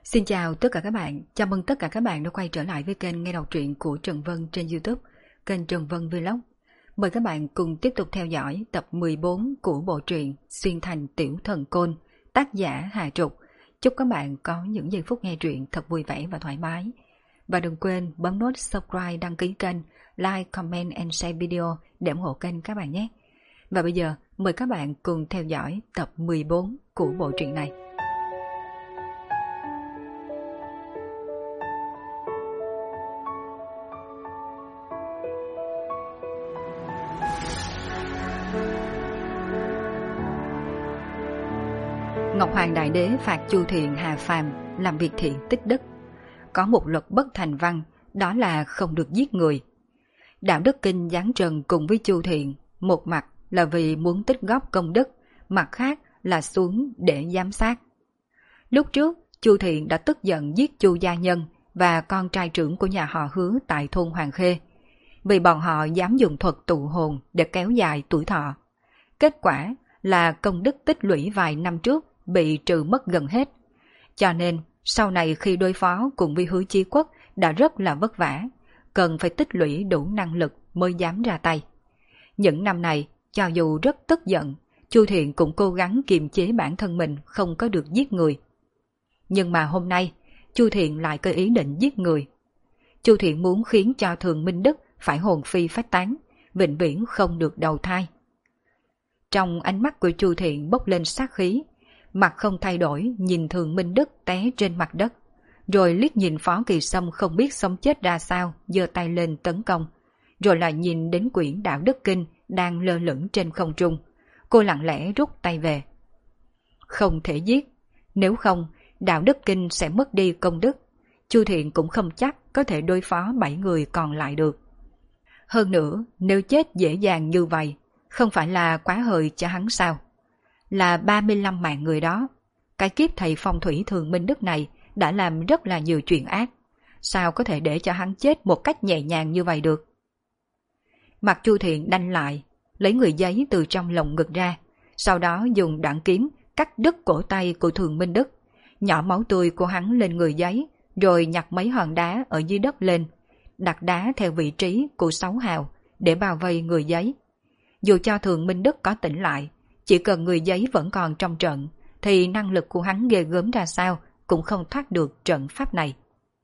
Xin chào tất cả các bạn, chào mừng tất cả các bạn đã quay trở lại với kênh nghe đọc truyện của Trần Vân trên YouTube, kênh Trần Vân Vlog. Mời các bạn cùng tiếp tục theo dõi tập 14 của bộ truyện Xuyên Thành Tiểu Thần Côn, tác giả Hà Trục. Chúc các bạn có những giây phút nghe truyện thật vui vẻ và thoải mái. Và đừng quên bấm nút subscribe, đăng ký kênh, like, comment and share video để ủng hộ kênh các bạn nhé. Và bây giờ mời các bạn cùng theo dõi tập 14 của bộ truyện này. Ngọc Hoàng Đại Đế phạt Chu Thiện Hà Phàm làm việc thiện tích đức. Có một luật bất thành văn, đó là không được giết người. Đạo Đức Kinh giáng trần cùng với Chu Thiện, một mặt là vì muốn tích góp công đức, mặt khác là xuống để giám sát. Lúc trước, Chu Thiện đã tức giận giết Chu Gia Nhân và con trai trưởng của nhà họ Hứa tại thôn Hoàng Khê, vì bọn họ dám dùng thuật tụ hồn để kéo dài tuổi thọ. Kết quả là công đức tích lũy vài năm trước bị trừ mất gần hết. Cho nên sau này khi đối phó cùng với Hứa Chí Quốc đã rất là vất vả, cần phải tích lũy đủ năng lực mới dám ra tay. Những năm này, cho dù rất tức giận, Chu Thiện cũng cố gắng kiềm chế bản thân mình không có được giết người. Nhưng mà hôm nay, Chu Thiện lại có ý định giết người. Chu Thiện muốn khiến cho Thường Minh Đức phải hồn phi phách tán, vĩnh viễn không được đầu thai. Trong ánh mắt của Chu Thiện bốc lên sát khí, mặt không thay đổi nhìn Thường Minh Đức té trên mặt đất, rồi liếc nhìn Phó Kỳ Sâm không biết sống chết ra sao, giơ tay lên tấn công, rồi lại nhìn đến quyển Đạo Đức Kinh đang lơ lửng trên không trung. Cô lặng lẽ rút tay về. Không thể giết, nếu không Đạo Đức Kinh sẽ mất đi công đức. Chu Thiện cũng không chắc có thể đối phó 7 người còn lại được. Hơn nữa, nếu chết dễ dàng như vậy, không phải là quá hời cho hắn sao? Là 35 mạng người đó. Cái kiếp thầy phong thủy Thường Minh Đức này đã làm rất là nhiều chuyện ác. Sao có thể để cho hắn chết một cách nhẹ nhàng như vậy được? Mặt Chu Thiện đanh lại, lấy người giấy từ trong lồng ngực ra, sau đó dùng đoạn kiếm cắt đứt cổ tay của Thường Minh Đức, nhỏ máu tươi của hắn lên người giấy, rồi nhặt mấy hòn đá ở dưới đất lên, đặt đá theo vị trí của 6 hào để bao vây người giấy. Dù cho Thường Minh Đức có tỉnh lại, chỉ cần người giấy vẫn còn trong trận, thì năng lực của hắn ghê gớm ra sao cũng không thoát được trận pháp này.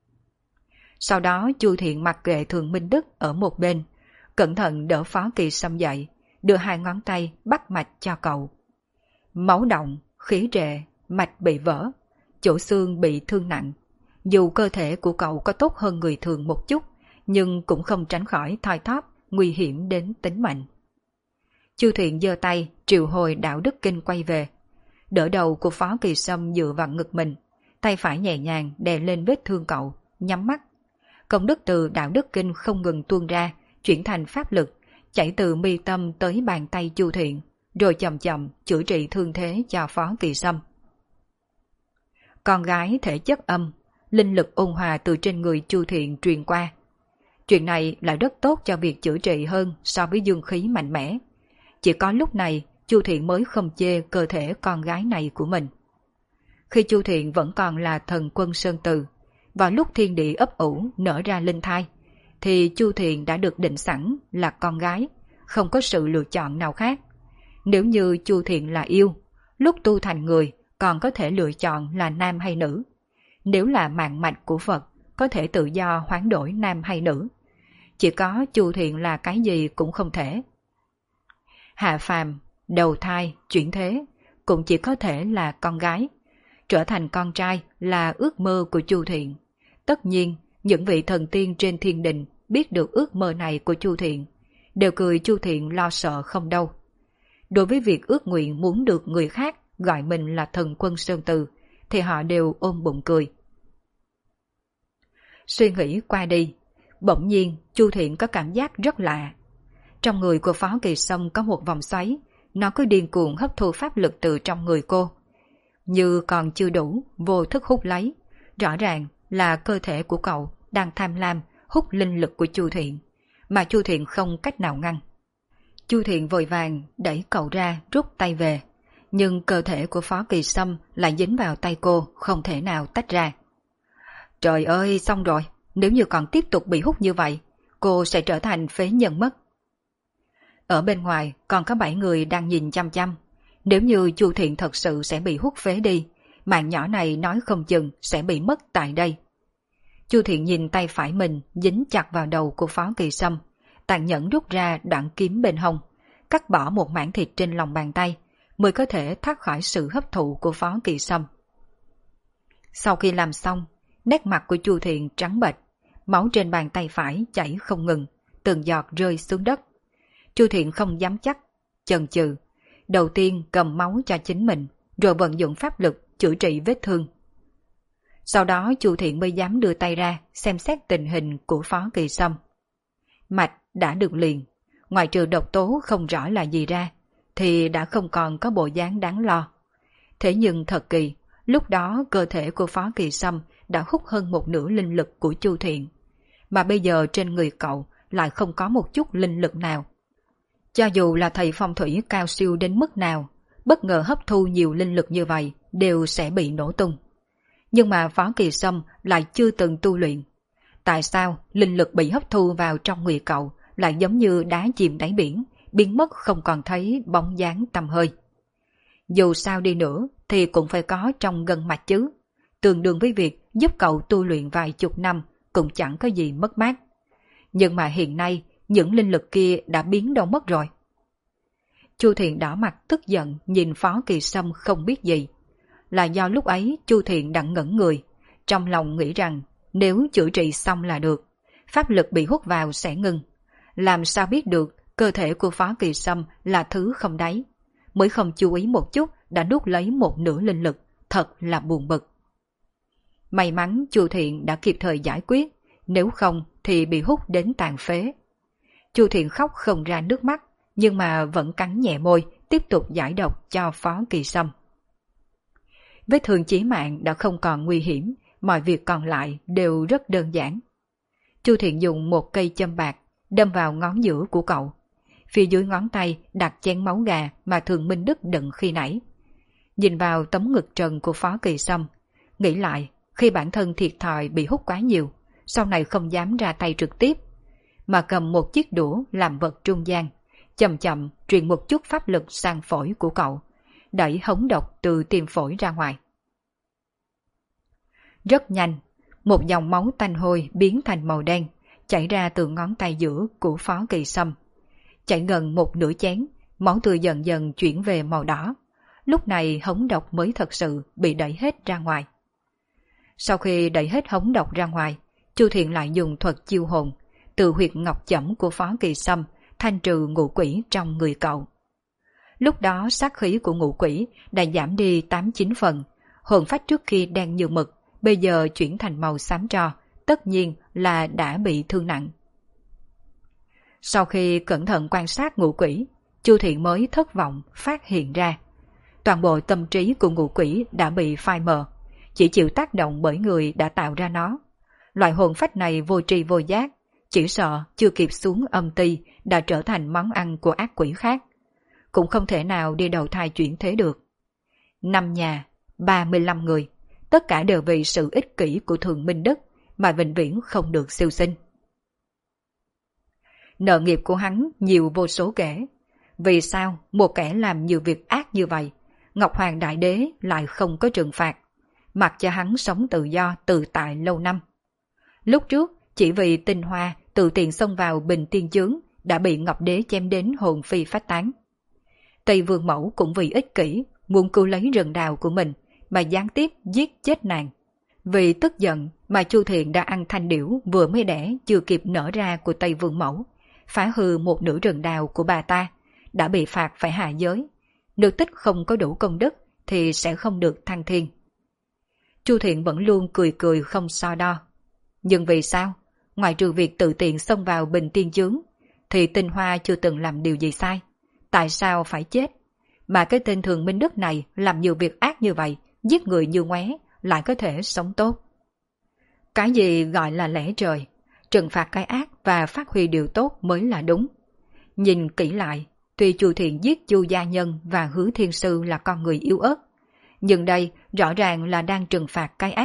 Sau đó Chu Thiện mặc kệ Thường Minh Đức ở một bên, cẩn thận đỡ Phó Kỳ Sâm dậy, đưa 2 ngón tay bắt mạch cho cậu. Máu động, khí trệ, mạch bị vỡ, chỗ xương bị thương nặng. Dù cơ thể của cậu có tốt hơn người thường một chút, nhưng cũng không tránh khỏi thoi thóp, nguy hiểm đến tính mệnh. Chu Thiện giơ tay triệu hồi Đạo Đức Kinh quay về, đỡ đầu của Phó Kỳ Sâm dựa vào ngực mình, tay phải nhẹ nhàng đè lên vết thương cậu, nhắm mắt. Công đức từ Đạo Đức Kinh không ngừng tuôn ra, chuyển thành pháp lực, chảy từ mi tâm tới bàn tay Chu Thiện, rồi chậm chậm chữa trị thương thế cho Phó Kỳ Sâm. Con gái thể chất âm, linh lực ôn hòa từ trên người Chu Thiện truyền qua. Chuyện này là rất tốt cho việc chữa trị hơn so với dương khí mạnh mẽ. Chỉ có lúc này Chu Thiện mới không chê cơ thể con gái này của mình. Khi Chu Thiện vẫn còn là thần quân Sơn Từ, vào lúc thiên địa ấp ủ nở ra linh thai, thì Chu Thiện đã được định sẵn là con gái, không có sự lựa chọn nào khác. Nếu như Chu Thiện là yêu, lúc tu thành người còn có thể lựa chọn là nam hay nữ. Nếu là mạng mạch của Phật, có thể tự do hoán đổi nam hay nữ. Chỉ có Chu Thiện là cái gì cũng không thể. Hạ phàm, đầu thai, chuyển thế, cũng chỉ có thể là con gái. Trở thành con trai là ước mơ của Chu Thiện. Tất nhiên, những vị thần tiên trên thiên đình biết được ước mơ này của Chu Thiện, đều cười Chu Thiện lo sợ không đâu. Đối với việc ước nguyện muốn được người khác gọi mình là thần quân Sơn Từ, thì họ đều ôm bụng cười. Suy nghĩ qua đi, bỗng nhiên Chu Thiện có cảm giác rất lạ. Trong người của Phó Kỳ Sâm có một vòng xoáy, nó cứ điên cuồng hấp thu pháp lực từ trong người cô. Như còn chưa đủ, vô thức hút lấy. Rõ ràng là cơ thể của cậu đang tham lam hút linh lực của Chu Thiện, mà Chu Thiện không cách nào ngăn. Chu Thiện vội vàng đẩy cậu ra rút tay về, nhưng cơ thể của Phó Kỳ Sâm lại dính vào tay cô không thể nào tách ra. Trời ơi, xong rồi, nếu như còn tiếp tục bị hút như vậy, cô sẽ trở thành phế nhân mất. Ở bên ngoài còn có 7 người đang nhìn chăm chăm. Nếu như Chu Thiện thật sự sẽ bị hút phế đi, mạng nhỏ này nói không chừng sẽ bị mất tại đây. Chu Thiện nhìn tay phải mình dính chặt vào đầu của Phó Kỳ Sâm, tàn nhẫn rút ra đoạn kiếm bên hông, cắt bỏ một mảng thịt trên lòng bàn tay, mới có thể thoát khỏi sự hấp thụ của Phó Kỳ Sâm. Sau khi làm xong, nét mặt của Chu Thiện trắng bệch, máu trên bàn tay phải chảy không ngừng, từng giọt rơi xuống đất. Chu Thiện không dám chắc, chần chừ, đầu tiên cầm máu cho chính mình, rồi vận dụng pháp lực chữa trị vết thương. Sau đó Chu Thiện mới dám đưa tay ra xem xét tình hình của Phó Kỳ Sâm. Mạch đã được liền, ngoài trừ độc tố không rõ là gì ra, thì đã không còn có bộ dáng đáng lo. Thế nhưng thật kỳ, lúc đó cơ thể của Phó Kỳ Sâm đã hút hơn một nửa linh lực của Chu Thiện, mà bây giờ trên người cậu lại không có một chút linh lực nào. Cho dù là thầy phong thủy cao siêu đến mức nào, bất ngờ hấp thu nhiều linh lực như vậy đều sẽ bị nổ tung. Nhưng mà Phó Kỳ Sâm lại chưa từng tu luyện. Tại sao linh lực bị hấp thu vào trong người cậu lại giống như đá chìm đáy biển, biến mất không còn thấy bóng dáng tăm hơi? Dù sao đi nữa thì cũng phải có trong gân mạch chứ, tương đương với việc giúp cậu tu luyện vài chục năm cũng chẳng có gì mất mát. Nhưng mà hiện nay những linh lực kia đã biến đâu mất rồi. Chu Thiện đỏ mặt tức giận nhìn Phó Kỳ Sâm không biết gì. Là do lúc ấy Chu Thiện đã ngẩn người, trong lòng nghĩ rằng nếu chữa trị xong là được, pháp lực bị hút vào sẽ ngừng. Làm sao biết được cơ thể của Phó Kỳ Sâm là thứ không đáy, mới không chú ý một chút đã đút lấy một nửa linh lực, thật là buồn bực. May mắn Chu Thiện đã kịp thời giải quyết, nếu không thì bị hút đến tàn phế. Chu Thiện khóc không ra nước mắt, nhưng mà vẫn cắn nhẹ môi, tiếp tục giải độc cho Phó Kỳ Sâm. Vết thương chí mạng đã không còn nguy hiểm, mọi việc còn lại đều rất đơn giản. Chu Thiện dùng một cây châm bạc đâm vào ngón giữa của cậu. Phía dưới ngón tay đặt chén máu gà mà Thường Minh Đức đựng khi nãy. Nhìn vào tấm ngực trần của Phó Kỳ Sâm, nghĩ lại khi bản thân thiệt thòi bị hút quá nhiều, sau này không dám ra tay trực tiếp, mà cầm một chiếc đũa làm vật trung gian, chậm chậm truyền một chút pháp lực sang phổi của cậu, đẩy hống độc từ tim phổi ra ngoài. Rất nhanh, một dòng máu tanh hôi biến thành màu đen, chảy ra từ ngón tay giữa của Phó Kỳ Sâm. Chảy gần một nửa chén, máu tươi dần dần chuyển về màu đỏ. Lúc này hống độc mới thật sự bị đẩy hết ra ngoài. Sau khi đẩy hết hống độc ra ngoài, Chu Thiện lại dùng thuật chiêu hồn, từ huyệt ngọc chẩm của Phó Kỳ Sâm thanh trừ ngũ quỷ trong người cậu. Lúc đó sát khí của ngũ quỷ đã giảm đi 8-9 phần, hồn phách trước khi đen như mực, bây giờ chuyển thành màu xám tro, tất nhiên là đã bị thương nặng. Sau khi cẩn thận quan sát ngũ quỷ, Chu Thiện mới thất vọng phát hiện ra. Toàn bộ tâm trí của ngũ quỷ đã bị phai mờ, chỉ chịu tác động bởi người đã tạo ra nó. Loại hồn phách này vô tri vô giác, chỉ sợ chưa kịp xuống âm ti đã trở thành món ăn của ác quỷ khác. Cũng không thể nào đi đầu thai chuyển thế được. 5 nhà, 35 người, tất cả đều vì sự ích kỷ của Thường Minh Đức mà vĩnh viễn không được siêu sinh. Nợ nghiệp của hắn nhiều vô số kể. Vì sao một kẻ làm nhiều việc ác như vậy, Ngọc Hoàng Đại Đế lại không có trừng phạt, mặc cho hắn sống tự do tự tại lâu năm? Lúc trước, chỉ vì tinh hoa tự tiện xông vào Bình Tiên Chướng đã bị Ngọc Đế chém đến hồn phi phách tán. Tây Vương Mẫu cũng vì ích kỷ, muốn cứu lấy rừng đào của mình mà gián tiếp giết chết nàng. Vì tức giận mà Chu Thiện đã ăn thanh điểu vừa mới đẻ chưa kịp nở ra của Tây Vương Mẫu, phá hư một nửa rừng đào của bà ta, đã bị phạt phải hạ giới. Nữ tích không có đủ công đức thì sẽ không được thăng thiên. Chu Thiện vẫn luôn cười cười không so đo. Nhưng vì sao? Ngoài trừ việc tự tiện xông vào Bình Tiên Chướng, thì Tinh Hoa chưa từng làm điều gì sai. Tại sao phải chết? Mà cái tên Thường Minh Đức này làm nhiều việc ác như vậy, giết người như ngoé, lại có thể sống tốt. Cái gì gọi là lẽ trời? Trừng phạt cái ác và phát huy điều tốt mới là đúng. Nhìn kỹ lại, tuy Chu Thiện giết Chu Gia Nhân và Hứa Thiên Sư là con người yếu ớt, nhưng đây rõ ràng là đang trừng phạt cái ác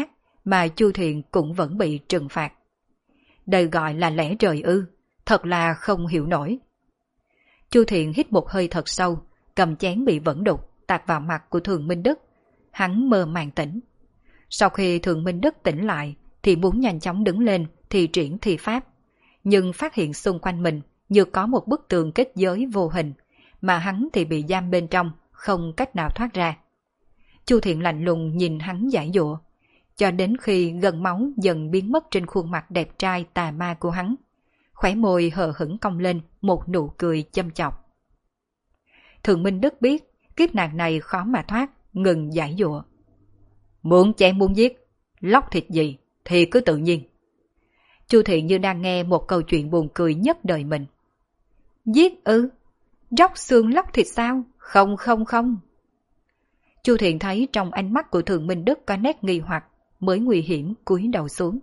mà Chu Thiện cũng vẫn bị trừng phạt. Đây gọi là lẽ trời ư, thật là không hiểu nổi. Chu Thiện hít một hơi thật sâu, cầm chén bị vẫn đục, tạt vào mặt của Thường Minh Đức. Hắn mơ màng tỉnh. Sau khi Thường Minh Đức tỉnh lại, thì muốn nhanh chóng đứng lên thì triển thi pháp. Nhưng phát hiện xung quanh mình như có một bức tường kết giới vô hình, mà hắn thì bị giam bên trong, không cách nào thoát ra. Chu Thiện lạnh lùng nhìn hắn giãy giụa, cho đến khi gân máu dần biến mất trên khuôn mặt đẹp trai tà ma của hắn. Khóe môi hờ hững cong lên một nụ cười châm chọc. Thường Minh Đức biết kiếp nạn này khó mà thoát, ngừng giãy giụa. Muốn chém muốn giết, lóc thịt gì thì cứ tự nhiên. Chu Thiện như đang nghe một câu chuyện buồn cười nhất đời mình. Giết ư? Róc xương lóc thịt sao? Không không không. Chu Thiện thấy trong ánh mắt của Thường Minh Đức có nét nghi hoặc, mới nguy hiểm cúi đầu xuống.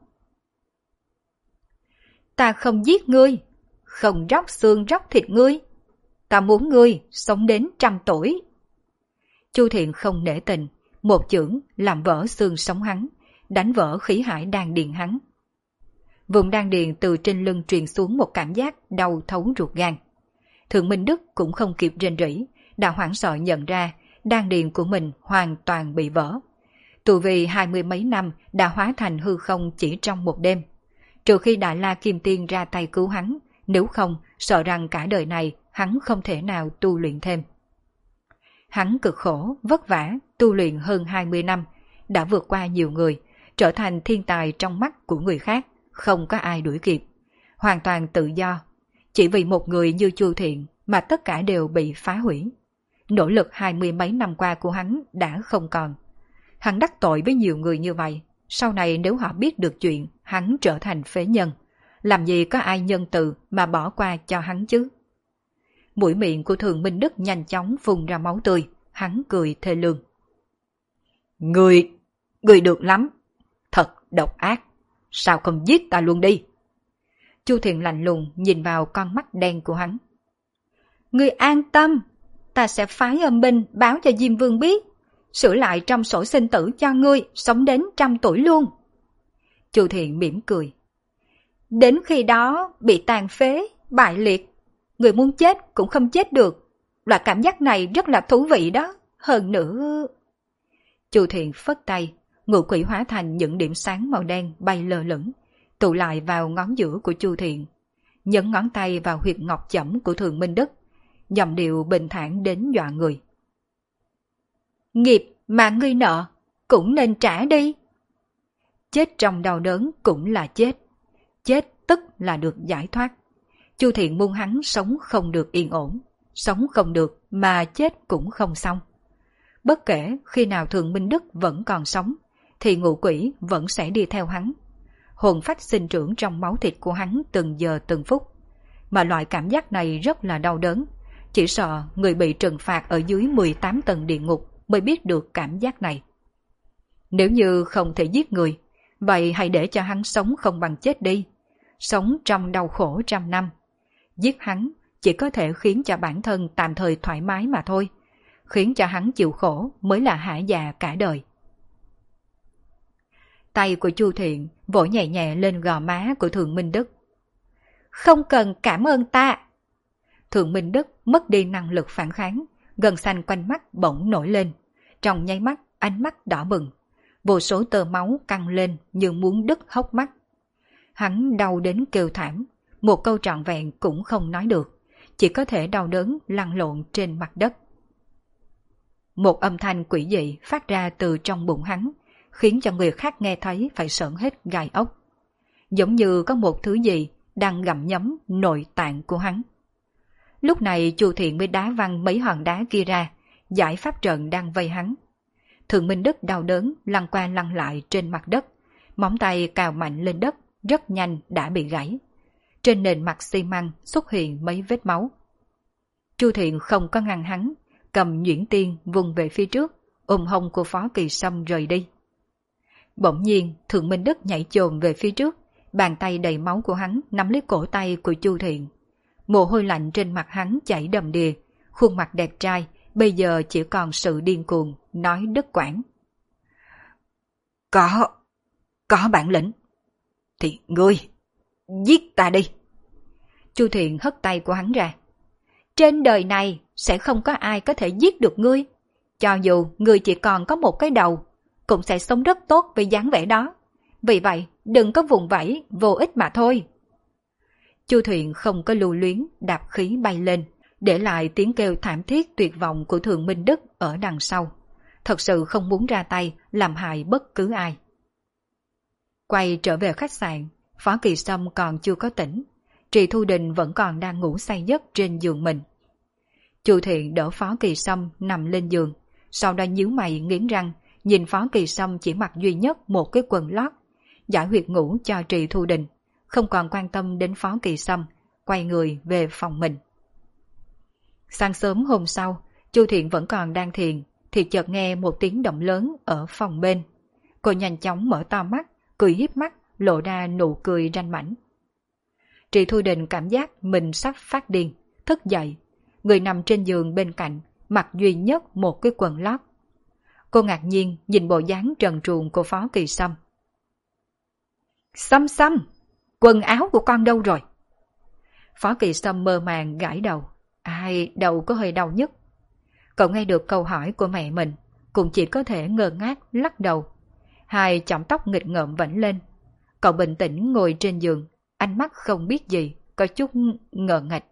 Ta không giết ngươi, không róc xương róc thịt ngươi. Ta muốn ngươi sống đến 100 tuổi. Chu Thiện không nể tình, một chưởng làm vỡ xương sống hắn, đánh vỡ khí hải đan điền hắn. Vùng đan điền từ trên lưng truyền xuống một cảm giác đau thấu ruột gan. Thường Minh Đức cũng không kịp rên rỉ, đã hoảng sợ nhận ra đan điền của mình hoàn toàn bị vỡ. Tu vi 20 mấy năm đã hóa thành hư không chỉ trong một đêm. Trừ khi Đại La Kim Tiên ra tay cứu hắn, nếu không sợ rằng cả đời này hắn không thể nào tu luyện thêm. Hắn cực khổ, vất vả, tu luyện hơn 20 năm, đã vượt qua nhiều người, trở thành thiên tài trong mắt của người khác, không có ai đuổi kịp. Hoàn toàn tự do. Chỉ vì một người như Chu Thiện mà tất cả đều bị phá hủy. Nỗ lực 20 mấy năm qua của hắn đã không còn. Hắn đắc tội với nhiều người như vậy, sau này nếu họ biết được chuyện hắn trở thành phế nhân, làm gì có ai nhân từ mà bỏ qua cho hắn chứ? Mũi miệng của Thường Minh Đức nhanh chóng phun ra máu tươi, hắn cười thê lương. Người được lắm, thật độc ác, sao không giết ta luôn đi? Chu Thiện lạnh lùng nhìn vào con mắt đen của hắn. Ngươi an tâm, ta sẽ phái âm binh báo cho Diêm Vương biết, sửa lại trong sổ sinh tử cho ngươi sống đến 100 tuổi luôn. Chu Thiện mỉm cười. Đến khi đó bị tàn phế, bại liệt, người muốn chết cũng không chết được. Loại cảm giác này rất là thú vị đó. Hơn nữa... Chu Thiện phất tay, ngũ quỷ hóa thành những điểm sáng màu đen bay lơ lửng, tụ lại vào ngón giữa của Chu Thiện. Nhấn ngón tay vào huyệt ngọc chẩm của Thường Minh Đức, giọng điệu bình thản đến dọa người. Nghiệp mà ngươi nợ, cũng nên trả đi. Chết trong đau đớn cũng là chết. Chết tức là được giải thoát. Chu Thiện muốn hắn sống không được yên ổn, sống không được mà chết cũng không xong. Bất kể khi nào Thường Minh Đức vẫn còn sống, thì ngũ quỷ vẫn sẽ đi theo hắn. Hồn phách sinh trưởng trong máu thịt của hắn từng giờ từng phút. Mà loại cảm giác này rất là đau đớn. Chỉ sợ người bị trừng phạt ở dưới 18 tầng địa ngục mới biết được cảm giác này. Nếu như không thể giết người, vậy hãy để cho hắn sống không bằng chết đi. Sống trong đau khổ 100 năm. Giết hắn chỉ có thể khiến cho bản thân tạm thời thoải mái mà thôi. Khiến cho hắn chịu khổ mới là hả già cả đời. Tay của Chu Thiện vỗ nhẹ nhẹ lên gò má của Thường Minh Đức. Không cần cảm ơn ta. Thường Minh Đức mất đi năng lực phản kháng, gân xanh quanh mắt bỗng nổi lên. Trong nháy mắt, ánh mắt đỏ bừng. Vô số tơ máu căng lên như muốn đứt hốc mắt. Hắn đau đến kêu thảm, một câu trọn vẹn cũng không nói được, chỉ có thể đau đớn lăn lộn trên mặt đất. Một âm thanh quỷ dị phát ra từ trong bụng hắn, khiến cho người khác nghe thấy phải sởn hết gai ốc. Giống như có một thứ gì đang gặm nhấm nội tạng của hắn. Lúc này Chu Thiện mới đá văng mấy hòn đá kia ra, giải pháp trận đang vây hắn. Thường Minh Đức đau đớn lăn qua lăn lại trên mặt đất, móng tay cào mạnh lên đất, rất nhanh đã bị gãy. Trên nền mặt xi măng xuất hiện mấy vết máu. Chu Thiện không có ngăn hắn, cầm nhuyễn tiên vùng về phía trước, ôm hông của Phó Kỳ Sâm rời đi. Bỗng nhiên Thường Minh Đức nhảy chồm về phía trước, bàn tay đầy máu của hắn nắm lấy cổ tay của Chu Thiện. Mồ hôi lạnh trên mặt hắn chảy đầm đìa, khuôn mặt đẹp trai bây giờ chỉ còn sự điên cuồng, nói đứt quãng. có bản lĩnh thì ngươi giết ta đi. Chu Thiện hất tay của hắn ra. Trên đời này sẽ không có ai có thể giết được ngươi. Cho dù ngươi chỉ còn có một cái đầu, cũng sẽ sống rất tốt với dáng vẻ đó. Vì vậy, đừng có vùng vẫy vô ích mà thôi. Chu Thiện không có lưu luyến, đạp khí bay lên, để lại tiếng kêu thảm thiết tuyệt vọng của Thượng Minh Đức ở đằng sau. Thật sự không muốn ra tay làm hại bất cứ ai. Quay trở về khách sạn, Phó Kỳ Sâm còn chưa có tỉnh. Trì Thu Đình vẫn còn đang ngủ say giấc trên giường mình. Chu Thiện đỡ Phó Kỳ Sâm nằm lên giường, sau đó nhíu mày nghiến răng, nhìn Phó Kỳ Sâm chỉ mặc duy nhất một cái quần lót, giải huyệt ngủ cho Trì Thu Đình, không còn quan tâm đến Phó Kỳ Sâm, quay người về phòng mình. Sáng sớm hôm sau, Chu Thiện vẫn còn đang thiền, thì chợt nghe một tiếng động lớn ở phòng bên. Cô nhanh chóng mở to mắt, cười híp mắt, lộ ra nụ cười ranh mãnh. Trì Thu Đình cảm giác mình sắp phát điên, thức dậy. Người nằm trên giường bên cạnh, mặc duy nhất một cái quần lót. Cô ngạc nhiên nhìn bộ dáng trần truồng của Phó Kỳ Sâm. Sâm Sâm, quần áo của con đâu rồi? Phó Kỳ Sâm mơ màng gãi đầu. Ai, đầu có hơi đau nhất. Cậu nghe được câu hỏi của mẹ mình, cũng chỉ có thể ngơ ngác lắc đầu. Hai chỏm tóc nghịch ngợm vẫn lên. Cậu bình tĩnh ngồi trên giường, ánh mắt không biết gì, có chút ngờ nghệch.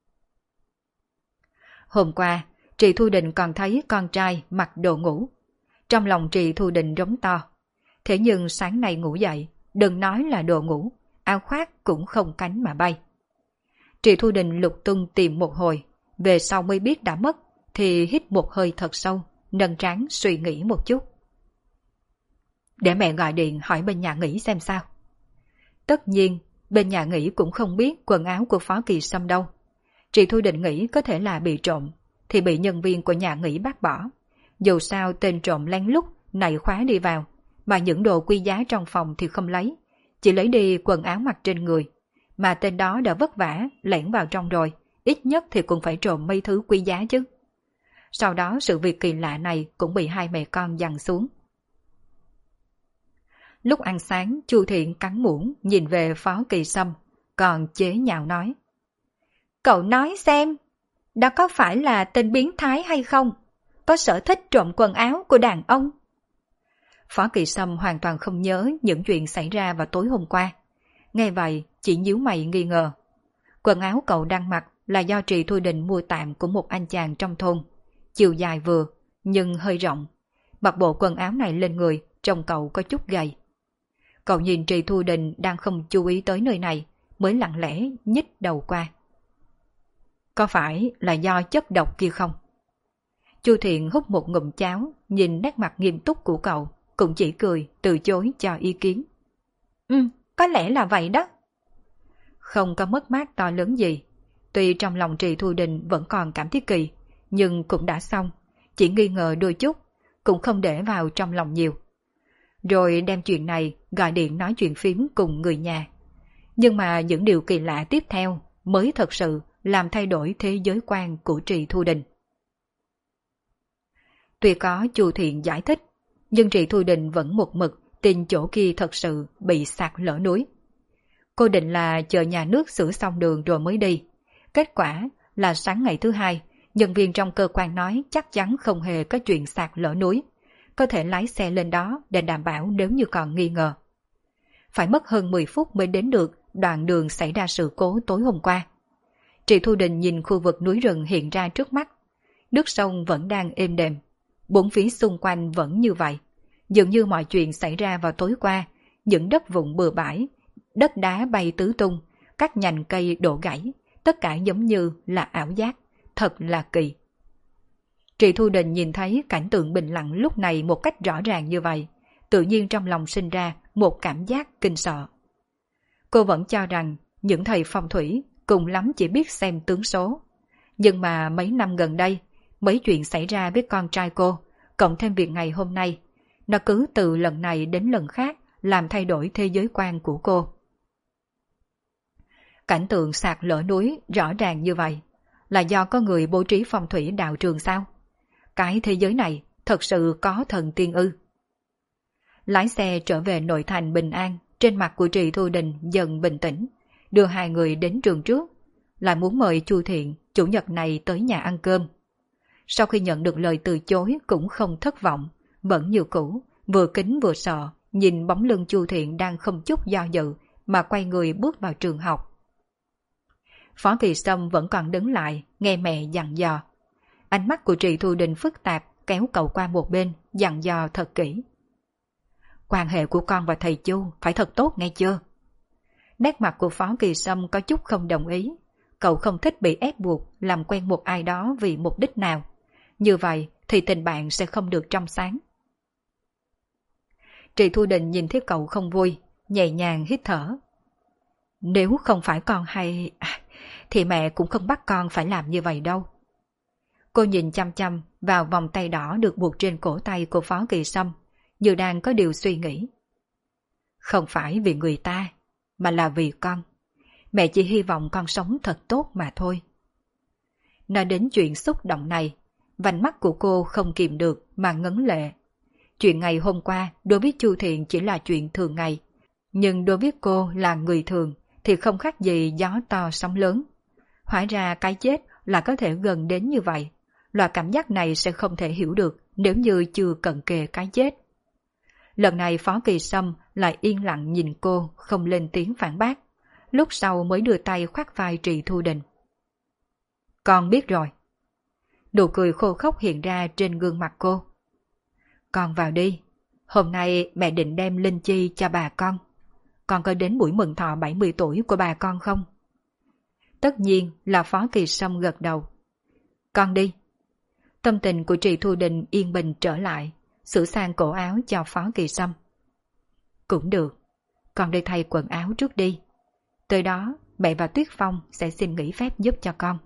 Hôm qua, Trì Thu Đình còn thấy con trai mặc đồ ngủ. Trong lòng Trì Thu Đình rống to. Thế nhưng sáng nay ngủ dậy, đừng nói là đồ ngủ, áo khoác cũng không cánh mà bay. Trì Thu Đình lục tung tìm một hồi, về sau mới biết đã mất, thì hít một hơi thật sâu, nâng trán suy nghĩ một chút. Để mẹ gọi điện hỏi bên nhà nghỉ xem sao. Tất nhiên, bên nhà nghỉ cũng không biết quần áo của Phó Kỳ Sâm đâu. Trì Thu Đình nghĩ có thể là bị trộm, thì bị nhân viên của nhà nghỉ bác bỏ. Dù sao tên trộm lén lút nảy khóa đi vào, mà những đồ quý giá trong phòng thì không lấy, chỉ lấy đi quần áo mặc trên người. Mà tên đó đã vất vả lẻn vào trong rồi, ít nhất thì cũng phải trộm mấy thứ quý giá chứ. Sau đó sự việc kỳ lạ này cũng bị hai mẹ con giằng xuống. Lúc ăn sáng, Chu Thiện cắn muỗng nhìn về Phó Kỳ Sâm, còn chế nhạo nói. Cậu nói xem, đó có phải là tên biến thái hay không? Có sở thích trộm quần áo của đàn ông? Phó Kỳ Sâm hoàn toàn không nhớ những chuyện xảy ra vào tối hôm qua. Nghe vậy, chỉ nhíu mày nghi ngờ. Quần áo cậu đang mặc là do Trì Thu Đình mua tạm của một anh chàng trong thôn. Chiều dài vừa, nhưng hơi rộng. Mặc bộ quần áo này lên người, trông cậu có chút gầy. Cậu nhìn Trì Thu Đình đang không chú ý tới nơi này, mới lặng lẽ nhích đầu qua. Có phải là do chất độc kia không? Chu Thiện hút một ngụm cháo, nhìn nét mặt nghiêm túc của cậu, cũng chỉ cười, từ chối cho ý kiến. Có lẽ là vậy đó. Không có mất mát to lớn gì. Tuy trong lòng Trì Thu Đình vẫn còn cảm thấy kỳ, nhưng cũng đã xong, chỉ nghi ngờ đôi chút, cũng không để vào trong lòng nhiều. Rồi đem chuyện này gọi điện nói chuyện phím cùng người nhà. Nhưng mà những điều kỳ lạ tiếp theo mới thật sự làm thay đổi thế giới quan của Trì Thu Đình. Tuy có Chu Thiện giải thích, nhưng Trì Thu Đình vẫn một mực tin chỗ kia thật sự bị sạt lở núi. Cô định là chờ nhà nước sửa xong đường rồi mới đi. Kết quả là sáng ngày thứ hai, nhân viên trong cơ quan nói chắc chắn không hề có chuyện sạt lở núi. Có thể lái xe lên đó để đảm bảo nếu như còn nghi ngờ. Phải mất hơn 10 phút mới đến được đoạn đường xảy ra sự cố tối hôm qua. Trì Thu Đình nhìn khu vực núi rừng hiện ra trước mắt. Nước sông vẫn đang êm đềm. Bốn phía xung quanh vẫn như vậy. Dường như mọi chuyện xảy ra vào tối qua, những đất vụn bừa bãi, đất đá bay tứ tung, các nhành cây đổ gãy, tất cả giống như là ảo giác, thật là kỳ. Trì Thu Đình nhìn thấy cảnh tượng bình lặng lúc này một cách rõ ràng như vậy, tự nhiên trong lòng sinh ra một cảm giác kinh sợ. Cô vẫn cho rằng những thầy phong thủy cùng lắm chỉ biết xem tướng số. Nhưng mà mấy năm gần đây, mấy chuyện xảy ra với con trai cô, cộng thêm việc ngày hôm nay, nó cứ từ lần này đến lần khác làm thay đổi thế giới quan của cô. Cảnh tượng sạt lở núi rõ ràng như vậy là do có người bố trí phong thủy đạo trường sao? Cái thế giới này thật sự có thần tiên ư? Lái xe trở về nội thành bình an, trên mặt của Trì Thu Đình dần bình tĩnh, đưa hai người đến trường trước, lại muốn mời Chu Thiện chủ nhật này tới nhà ăn cơm. Sau khi nhận được lời từ chối cũng không thất vọng, vẫn như cũ, vừa kính vừa sợ, nhìn bóng lưng Chu Thiện đang không chút do dự mà quay người bước vào trường học. Phó Kỳ Sâm vẫn còn đứng lại, nghe mẹ dặn dò. Ánh mắt của Trì Thu Đình phức tạp, kéo cậu qua một bên, dặn dò thật kỹ. Quan hệ của con và thầy Chu phải thật tốt nghe chưa? Nét mặt của Phó Kỳ Sâm có chút không đồng ý. Cậu không thích bị ép buộc làm quen một ai đó vì mục đích nào. Như vậy thì tình bạn sẽ không được trong sáng. Trì Thu Đình nhìn thấy cậu không vui, nhẹ nhàng hít thở. Nếu không phải con hay... thì mẹ cũng không bắt con phải làm như vậy đâu. Cô nhìn chăm chăm vào vòng tay đỏ được buộc trên cổ tay của Phó Kỳ Sâm, như đang có điều suy nghĩ. Không phải vì người ta, mà là vì con. Mẹ chỉ hy vọng con sống thật tốt mà thôi. Nói đến chuyện xúc động này, vành mắt của cô không kìm được mà ngấn lệ. Chuyện ngày hôm qua đối với Chu Thiện chỉ là chuyện thường ngày, nhưng đối với cô là người thường thì không khác gì gió to sóng lớn. Hóa ra cái chết là có thể gần đến như vậy. Loại cảm giác này sẽ không thể hiểu được nếu như chưa cận kề cái chết. Lần này Phó Kỳ Sâm lại yên lặng nhìn cô, không lên tiếng phản bác. Lúc sau mới đưa tay khoác vai Trì Thu Đình. Con biết rồi. Nụ cười khô khốc hiện ra trên gương mặt cô. Con vào đi. Hôm nay mẹ định đem linh chi cho bà con. Con có đến buổi mừng thọ 70 tuổi của bà con không? Tất nhiên là Phó Kỳ Sâm gật đầu. Con đi. Tâm tình của Trì Thu Đình yên bình trở lại, sửa sang cổ áo cho Phó Kỳ Sâm. Cũng được, con đi thay quần áo trước đi. Tới đó mẹ và Tuyết Phong sẽ xin nghỉ phép giúp cho con.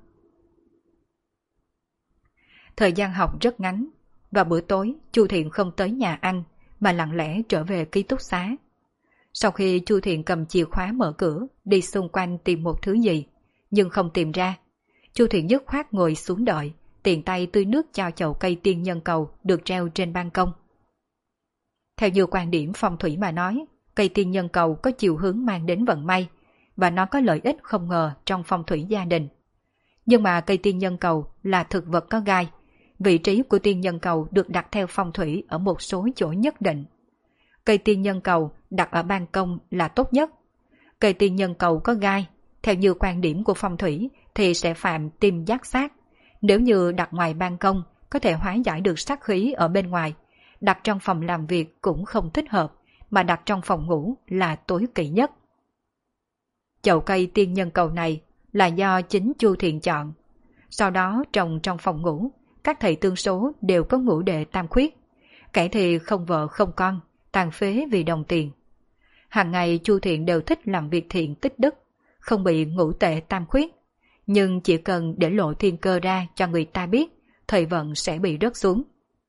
Thời gian học rất ngắn. Vào bữa tối, Chu Thiện không tới nhà ăn mà lặng lẽ trở về ký túc xá. Sau khi Chu Thiện cầm chìa khóa mở cửa, đi xung quanh tìm một thứ gì, nhưng không tìm ra, Chu Thiện dứt khoát ngồi xuống đợi, tiện tay tưới nước cho chậu cây tiên nhân cầu được treo trên ban công. Theo như quan điểm phong thủy mà nói, cây tiên nhân cầu có chiều hướng mang đến vận may, và nó có lợi ích không ngờ trong phong thủy gia đình. Nhưng mà cây tiên nhân cầu là thực vật có gai, vị trí của tiên nhân cầu được đặt theo phong thủy ở một số chỗ nhất định. Cây tiên nhân cầu đặt ở ban công là tốt nhất. Cây tiên nhân cầu có gai, theo như quan điểm của phong thủy thì sẽ phạm tim giác sát. Nếu như đặt ngoài ban công có thể hóa giải được sát khí ở bên ngoài, đặt trong phòng làm việc cũng không thích hợp, mà đặt trong phòng ngủ là tối kỵ nhất. Chậu cây tiên nhân cầu này là do chính Chu Thiện chọn. Sau đó trồng trong phòng ngủ, các thầy tương số đều có ngũ đệ tam khuyết. Kẻ thì không vợ không con, tàn phế vì đồng tiền. Hàng ngày Chu Thiện đều thích làm việc thiện tích đức, không bị ngũ tệ tam khuyết. Nhưng chỉ cần để lộ thiên cơ ra cho người ta biết, thời vận sẽ bị rớt xuống.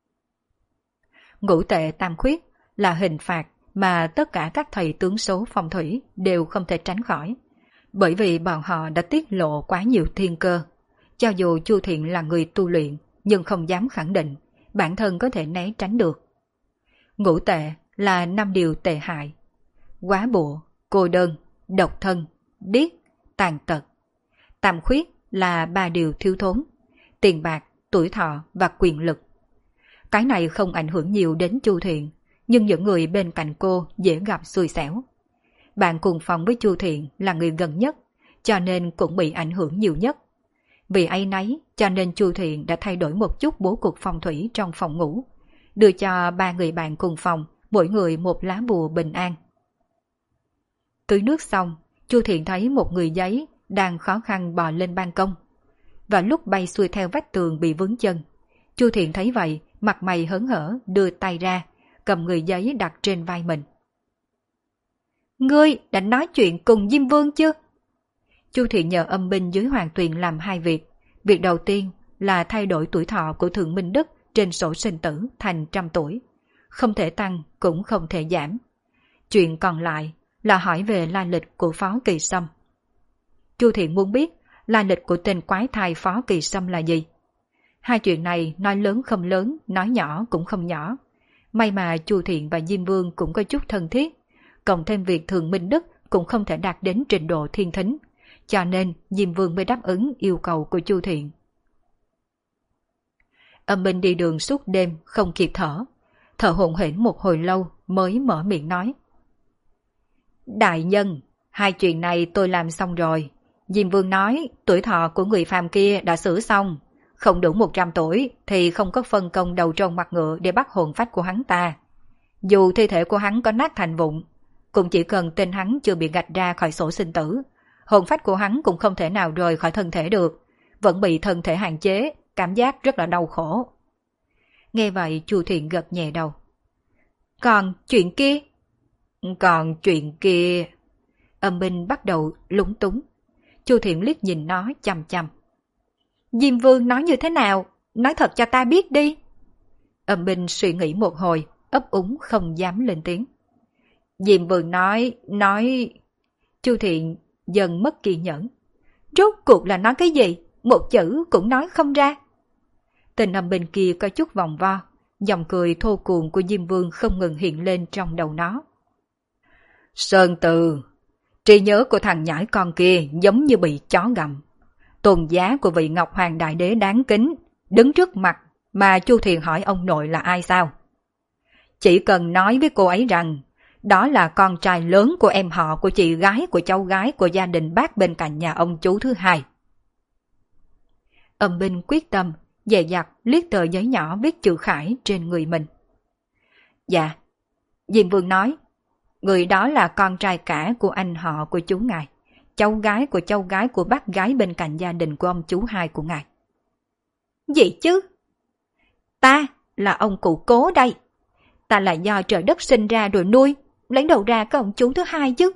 Ngũ tệ tam khuyết là hình phạt mà tất cả các thầy tướng số phong thủy đều không thể tránh khỏi, bởi vì bọn họ đã tiết lộ quá nhiều thiên cơ. Cho dù Chu Thiện là người tu luyện, nhưng không dám khẳng định bản thân có thể né tránh được. Ngũ tệ là 5 điều tệ hại: quá bụa, cô đơn, độc thân, điếc, tàn tật. Tam khuyết là 3 điều thiếu thốn: tiền bạc, tuổi thọ và quyền lực. Cái này không ảnh hưởng nhiều đến Chu Thiện, nhưng những người bên cạnh cô dễ gặp xui xẻo. Bạn cùng phòng với Chu Thiện là người gần nhất, cho nên cũng bị ảnh hưởng nhiều nhất. Vì áy náy cho nên Chu Thiện đã thay đổi một chút bố cục phong thủy trong phòng ngủ, đưa cho 3 người bạn cùng phòng mỗi người một lá bùa bình an. Tưới nước xong, Chu Thiện thấy một người giấy đang khó khăn bò lên ban công. Và lúc bay xuôi theo vách tường bị vướng chân, Chu Thiện thấy vậy, mặt mày hớn hở đưa tay ra, cầm người giấy đặt trên vai mình. Ngươi đã nói chuyện cùng Diêm Vương chưa? Chu Thiện nhờ âm binh dưới Hoàng Tuyền làm 2 việc. Việc đầu tiên là thay đổi tuổi thọ của Thượng Minh Đức trên sổ sinh tử thành 100 tuổi. Không thể tăng cũng không thể giảm. Chuyện còn lại là hỏi về lai lịch của Phó Kỳ Sâm. Chu Thiện muốn biết lai lịch của tên quái thai Phó Kỳ Sâm là gì. 2 chuyện này nói lớn không lớn, nói nhỏ cũng không nhỏ. May mà Chu Thiện và Diêm Vương cũng có chút thân thiết, cộng thêm việc Thường Minh Đức cũng không thể đạt đến trình độ thiên thính, cho nên Diêm Vương mới đáp ứng yêu cầu của Chu Thiện. Âm binh đi đường suốt đêm không kịp thở hổn hển một hồi lâu mới mở miệng nói. Đại nhân, hai chuyện này tôi làm xong rồi. Diêm Vương nói tuổi thọ của người phàm kia đã xử xong, không đủ 100 tuổi thì không có phân công đầu trâu mặt ngựa để bắt hồn phách của hắn ta. Dù thi thể của hắn có nát thành vụn, cũng chỉ cần tên hắn chưa bị gạch ra khỏi sổ sinh tử, hồn phách của hắn cũng không thể nào rời khỏi thân thể được, vẫn bị thân thể hạn chế, cảm giác rất là đau khổ. Nghe vậy Chu Thiện gật nhẹ đầu. Còn chuyện kia? Còn chuyện kia... Âm binh bắt đầu lúng túng. Chu Thiện liếc nhìn nó chằm chằm. Diêm Vương nói như thế nào? Nói thật cho ta biết đi. Âm binh suy nghĩ một hồi, ấp úng không dám lên tiếng. Diêm Vương nói... Chu Thiện dần mất kiên nhẫn. Rốt cuộc là nói cái gì? Một chữ cũng nói không ra. Tên âm binh kia có chút vòng vo, dòng cười thô cuồng của Diêm Vương không ngừng hiện lên trong đầu nó. Sơn Từ, trí nhớ của thằng nhãi con kia giống như bị chó gặm. Tôn giá của vị Ngọc Hoàng Đại Đế đáng kính, đứng trước mặt mà Chu Thiện hỏi ông nội là ai sao? Chỉ cần nói với cô ấy rằng, đó là con trai lớn của em họ của chị gái của cháu gái của gia đình bác bên cạnh nhà ông chú thứ hai. Âm binh quyết tâm, dè dặt liếc tờ giấy nhỏ viết chữ Khải trên người mình. Dạ, Diêm Vương nói, người đó là con trai cả của anh họ của chú ngài, cháu gái của bác gái bên cạnh gia đình của ông chú hai của ngài. Gì chứ? Ta là ông cụ Cố đây. Ta là do trời đất sinh ra rồi nuôi, lấy đầu ra cái ông chú thứ hai chứ.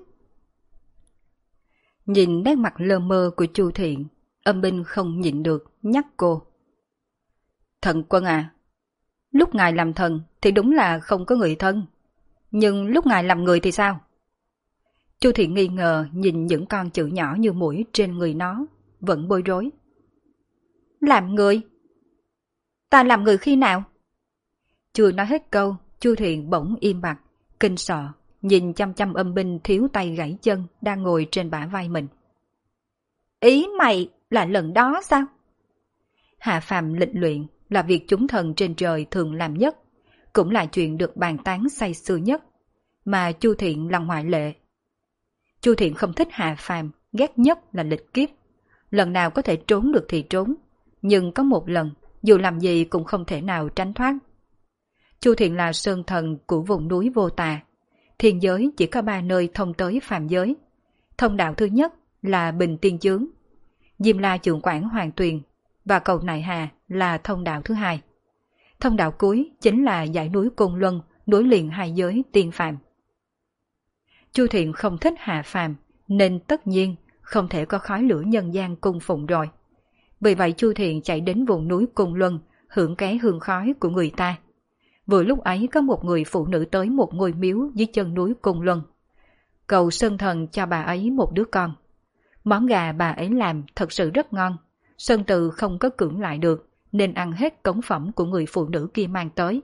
Nhìn nét mặt lơ mơ của Chu Thiện, âm binh không nhịn được nhắc cô. Thần quân à, lúc ngài làm thần thì đúng là không có người thân, nhưng lúc ngài làm người thì sao? Chu Thiện nghi ngờ nhìn những con chữ nhỏ như mũi trên người nó, vẫn bối rối. Làm người? Ta làm người khi nào? Chưa nói hết câu, Chu Thiện bỗng im bặt, kinh sợ, nhìn chăm chăm âm binh thiếu tay gãy chân đang ngồi trên bả vai mình. Ý mày là lần đó sao? Hạ phàm lịch luyện là việc chúng thần trên trời thường làm nhất, cũng là chuyện được bàn tán say sưa nhất, mà Chu Thiện là ngoại lệ. Chu Thiện không thích hạ phàm, ghét nhất là lịch kiếp. Lần nào có thể trốn được thì trốn, nhưng có một lần, dù làm gì cũng không thể nào tránh thoát. Chu Thiện là sơn thần của vùng núi Vô Tà. Thiên giới chỉ có 3 nơi thông tới phàm giới. Thông đạo thứ nhất là Bình Tiên Chướng, Diêm La Trượng Quản Hoàng Tuyền, và cầu Nại Hà là thông đạo thứ hai. Thông đạo cuối chính là dãy núi Côn Luân, nối liền hai giới tiên phàm. Chu Thiện không thích hạ phàm, nên tất nhiên không thể có khói lửa nhân gian cung phụng rồi. Vì vậy Chu Thiện chạy đến vùng núi Côn Luân, hưởng ké hương khói của người ta. Vừa lúc ấy có một người phụ nữ tới một ngôi miếu dưới chân núi Côn Luân, cầu sơn thần cho bà ấy một đứa con. Món gà bà ấy làm thật sự rất ngon, Sơn Từ không có cưỡng lại được, nên ăn hết cống phẩm của người phụ nữ kia mang tới.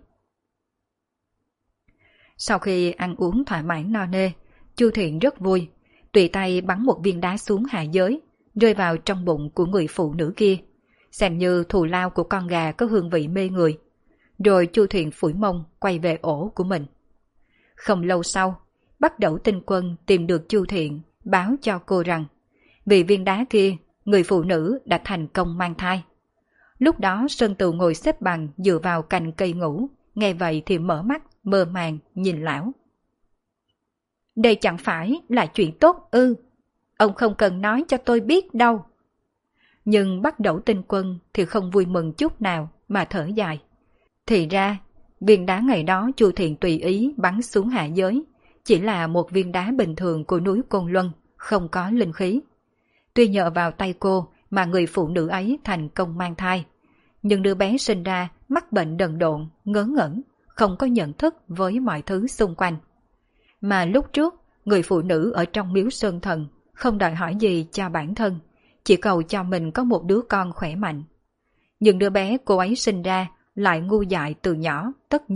Sau khi ăn uống thỏa mãn no nê, Chu Thiện rất vui, tùy tay bắn một viên đá xuống hạ giới, rơi vào trong bụng của người phụ nữ kia, xem như thù lao của con gà có hương vị mê người. Rồi Chu Thiện phủi mông quay về ổ của mình. Không lâu sau, Bắc Đẩu Tinh Quân tìm được Chu Thiện, báo cho cô rằng vì viên đá kia, người phụ nữ đã thành công mang thai. Lúc đó Sơn Từ ngồi xếp bằng dựa vào cành cây ngủ, nghe vậy thì mở mắt, mơ màng nhìn lão. Đây chẳng phải là chuyện tốt ư? Ông không cần nói cho tôi biết đâu. Nhưng Bắc Đẩu Tinh Quân thì không vui mừng chút nào mà thở dài. Thì ra, viên đá ngày đó Chu Thiện tùy ý bắn xuống hạ giới, chỉ là một viên đá bình thường của núi Côn Luân, không có linh khí. Tuy nhờ vào tay cô mà người phụ nữ ấy thành công mang thai, nhưng đứa bé sinh ra mắc bệnh đần độn, ngớ ngẩn, không có nhận thức với mọi thứ xung quanh. Mà lúc trước, người phụ nữ ở trong miếu sơn thần không đòi hỏi gì cho bản thân, chỉ cầu cho mình có một đứa con khỏe mạnh. Nhưng đứa bé cô ấy sinh ra lại ngu dại từ nhỏ, tất nhiên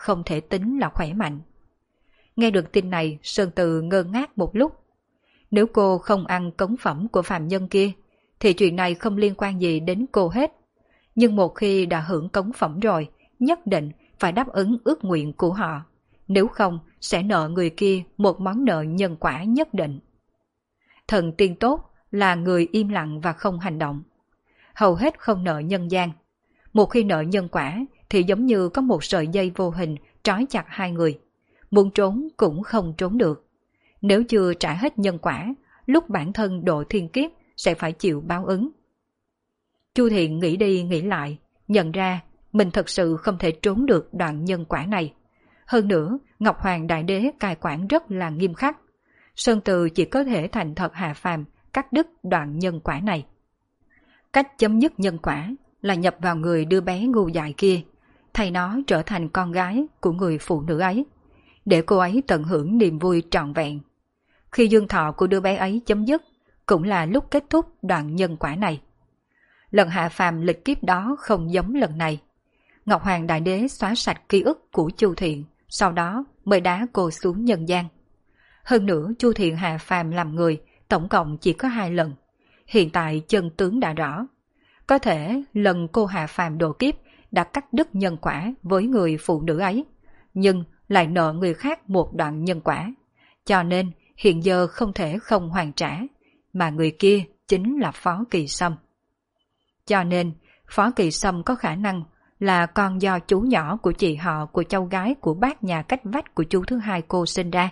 không thể tính là khỏe mạnh. Nghe được tin này, Sơn Từ ngơ ngác một lúc. Nếu cô không ăn cống phẩm của phàm nhân kia, thì chuyện này không liên quan gì đến cô hết. Nhưng một khi đã hưởng cống phẩm rồi, nhất định phải đáp ứng ước nguyện của họ. Nếu không, sẽ nợ người kia một món nợ nhân quả nhất định. Thần tiên tốt là người im lặng và không hành động. Hầu hết không nợ nhân gian. Một khi nợ nhân quả thì giống như có một sợi dây vô hình trói chặt hai người. Muốn trốn cũng không trốn được. Nếu chưa trả hết nhân quả, lúc bản thân độ thiên kiếp sẽ phải chịu báo ứng. Chu Thiện nghĩ đi nghĩ lại, nhận ra mình thật sự không thể trốn được đoạn nhân quả này. Hơn nữa, Ngọc Hoàng Đại Đế cai quản rất là nghiêm khắc. Sơn Từ chỉ có thể thành thật hạ phàm, cắt đứt đoạn nhân quả này. Cách chấm dứt nhân quả là nhập vào người đứa bé ngu dại kia, thay nó trở thành con gái của người phụ nữ ấy, để cô ấy tận hưởng niềm vui trọn vẹn. Khi dương thọ của đứa bé ấy chấm dứt, cũng là lúc kết thúc đoạn nhân quả này. Lần hạ phàm lịch kiếp đó không giống lần này. Ngọc Hoàng Đại Đế xóa sạch ký ức của Chu Thiện, sau đó mới đá cô xuống nhân gian. Hơn nữa Chu Thiện hạ phàm làm người tổng cộng chỉ có 2 lần. Hiện tại chân tướng đã rõ. Có thể lần cô hạ phàm độ kiếp đã cắt đứt nhân quả với người phụ nữ ấy, nhưng lại nợ người khác một đoạn nhân quả. Cho nên hiện giờ không thể không hoàn trả, mà người kia chính là Phó Kỳ Sâm. Cho nên Phó Kỳ Sâm có khả năng là con do chú nhỏ của chị họ của cháu gái của bác nhà cách vách của chú thứ hai cô sinh ra.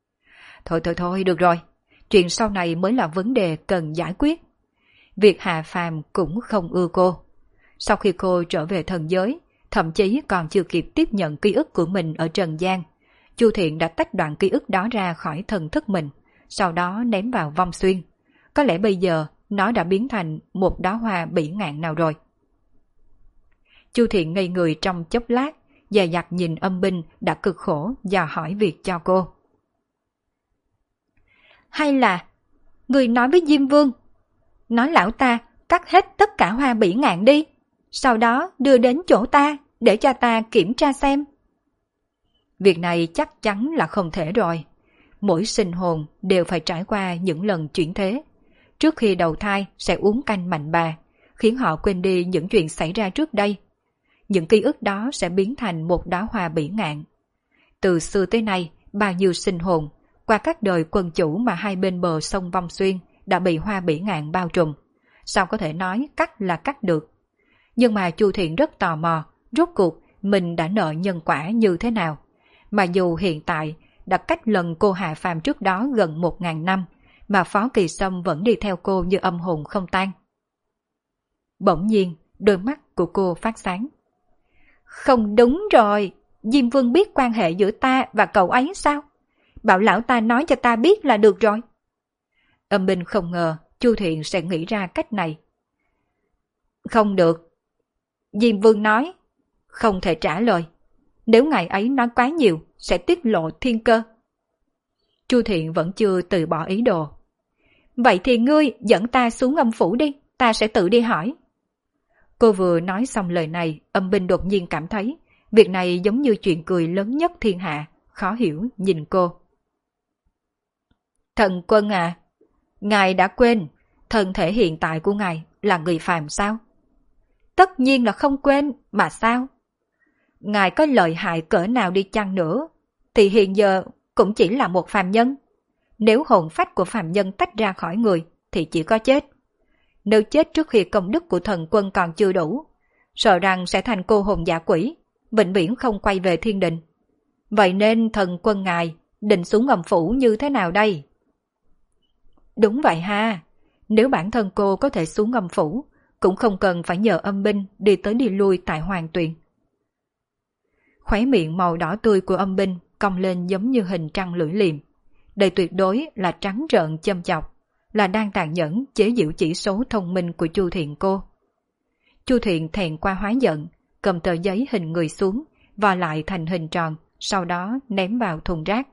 Thôi, được rồi. Chuyện sau này mới là vấn đề cần giải quyết. Việc hạ phàm cũng không ưa cô. Sau khi cô trở về thần giới, thậm chí còn chưa kịp tiếp nhận ký ức của mình ở trần gian, Chu Thiện đã tách đoạn ký ức đó ra khỏi thần thức mình, sau đó ném vào vong xuyên. Có lẽ bây giờ nó đã biến thành một đóa hoa bỉ ngạn nào rồi. Chu Thiện ngây người trong chốc lát, dè dặt nhìn âm binh đã cực khổ và hỏi việc cho cô. Hay là người nói với Diêm Vương, nói lão ta cắt hết tất cả hoa bỉ ngạn đi, sau đó đưa đến chỗ ta để cho ta kiểm tra xem. Việc này chắc chắn là không thể rồi. Mỗi sinh hồn đều phải trải qua những lần chuyển thế. Trước khi đầu thai sẽ uống canh mạnh bà, khiến họ quên đi những chuyện xảy ra trước đây. Những ký ức đó sẽ biến thành một đóa hoa bỉ ngạn. Từ xưa tới nay, bao nhiêu sinh hồn, qua các đời quân chủ mà hai bên bờ sông Vong Xuyên đã bị hoa bỉ ngạn bao trùm. Sao có thể nói cắt là cắt được? Nhưng mà Chu Thiện rất tò mò, rốt cuộc mình đã nợ nhân quả như thế nào? Mà dù hiện tại đã cách lần cô hạ phàm trước đó gần 1000 năm, mà Phó Kỳ Sâm vẫn đi theo cô như âm hồn không tan. Bỗng nhiên, đôi mắt của cô phát sáng. Không đúng rồi, Diêm Vương biết quan hệ giữa ta và cậu ấy sao? Bảo lão ta nói cho ta biết là được rồi. Âm binh không ngờ Chu Thiện sẽ nghĩ ra cách này. Không được. Diêm Vương nói, không thể trả lời. Nếu ngài ấy nói quá nhiều, sẽ tiết lộ thiên cơ. Chu Thiện vẫn chưa từ bỏ ý đồ. Vậy thì ngươi dẫn ta xuống âm phủ đi, ta sẽ tự đi hỏi. Cô vừa nói xong lời này, âm binh đột nhiên cảm thấy việc này giống như chuyện cười lớn nhất thiên hạ, khó hiểu nhìn cô. Thần Quân à, ngài đã quên, thân thể hiện tại của ngài là người phàm sao? Tất nhiên là không quên, mà sao? Ngài có lợi hại cỡ nào đi chăng nữa, thì hiện giờ cũng chỉ là một phàm nhân. Nếu hồn phách của phàm nhân tách ra khỏi người, thì chỉ có chết. Nếu chết trước khi công đức của thần quân còn chưa đủ, sợ rằng sẽ thành cô hồn giả quỷ, vĩnh viễn không quay về thiên đình. Vậy nên thần quân ngài định xuống âm phủ như thế nào đây? Đúng vậy ha, nếu bản thân cô có thể xuống âm phủ, cũng không cần phải nhờ âm binh đi tới đi lui tại Hoàng Tuyền. Khóe miệng màu đỏ tươi của âm binh cong lên giống như hình trăng lưỡi liềm. Đây tuyệt đối là trắng trợn châm chọc, là đang tàn nhẫn chế giễu chỉ số thông minh của Chu Thiện cô. Chu Thiện thẹn qua hóa giận, cầm tờ giấy hình người xuống, vò lại thành hình tròn, sau đó ném vào thùng rác.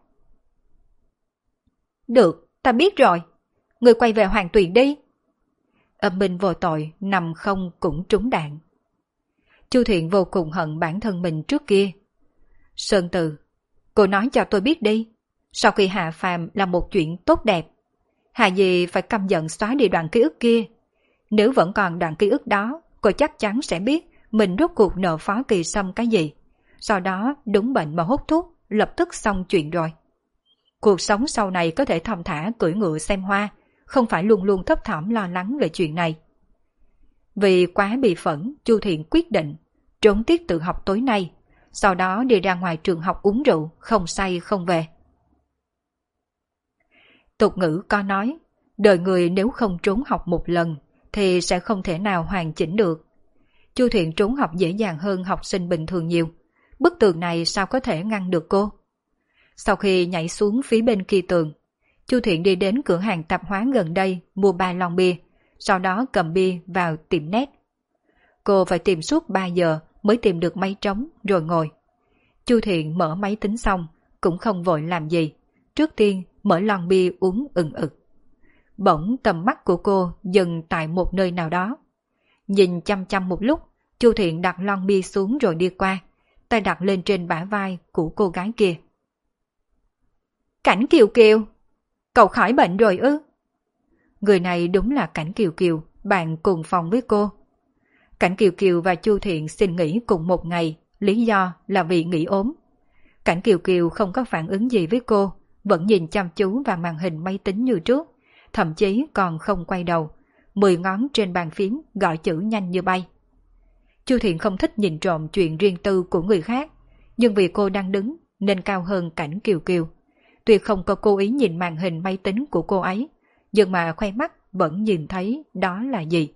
Được, ta biết rồi. Người quay về Hoàng Tuyền đi. Âm binh vô tội, nằm không cũng trúng đạn. Chu Thiện vô cùng hận bản thân mình trước kia. Sơn Từ, cô nói cho tôi biết đi. Sau khi hạ phàm là một chuyện tốt đẹp, hà gì phải căm giận xóa đi đoạn ký ức kia. Nếu vẫn còn đoạn ký ức đó, cô chắc chắn sẽ biết mình rốt cuộc nợ Phó Kỳ Sâm cái gì. Sau đó đúng bệnh mà hút thuốc, lập tức xong chuyện rồi. Cuộc sống sau này có thể thong thả cưỡi ngựa xem hoa, không phải luôn luôn thấp thỏm lo lắng về chuyện này. Vì quá bị phẫn, Chu Thiện quyết định trốn tiết tự học tối nay, sau đó đi ra ngoài trường học uống rượu, không say không về. Tục ngữ có nói, đời người nếu không trốn học một lần thì sẽ không thể nào hoàn chỉnh được. Chu Thiện trốn học dễ dàng hơn học sinh bình thường nhiều. Bức tường này sao có thể ngăn được cô? Sau khi nhảy xuống phía bên kia tường, Chu Thiện đi đến cửa hàng tạp hóa gần đây mua 3 lon bia, sau đó cầm bia vào tiệm net. Cô phải tìm suốt 3 giờ mới tìm được máy trống rồi ngồi. Chu Thiện mở máy tính xong cũng không vội làm gì. Trước tiên mở lon bia uống ừng ực. Bỗng tầm mắt của cô dừng tại một nơi nào đó. Nhìn chăm chăm một lúc, Chu Thiện đặt lon bia xuống rồi đi qua, tay đặt lên trên bả vai của cô gái kia. Cảnh Kiều Kiều, cậu khỏi bệnh rồi ư? Người này đúng là Cảnh Kiều Kiều, bạn cùng phòng với cô. Cảnh Kiều Kiều và Chu Thiện xin nghỉ cùng một ngày, lý do là vì nghỉ ốm. Cảnh Kiều Kiều không có phản ứng gì với cô, vẫn nhìn chăm chú vào màn hình máy tính như trước, thậm chí còn không quay đầu, 10 ngón trên bàn phím gọi chữ nhanh như bay. Chu Thiện không thích nhìn trộm chuyện riêng tư của người khác, nhưng vì cô đang đứng nên cao hơn Cảnh Kiều Kiều. Tuy không có cố ý nhìn màn hình máy tính của cô ấy, nhưng mà khoe mắt vẫn nhìn thấy đó là gì.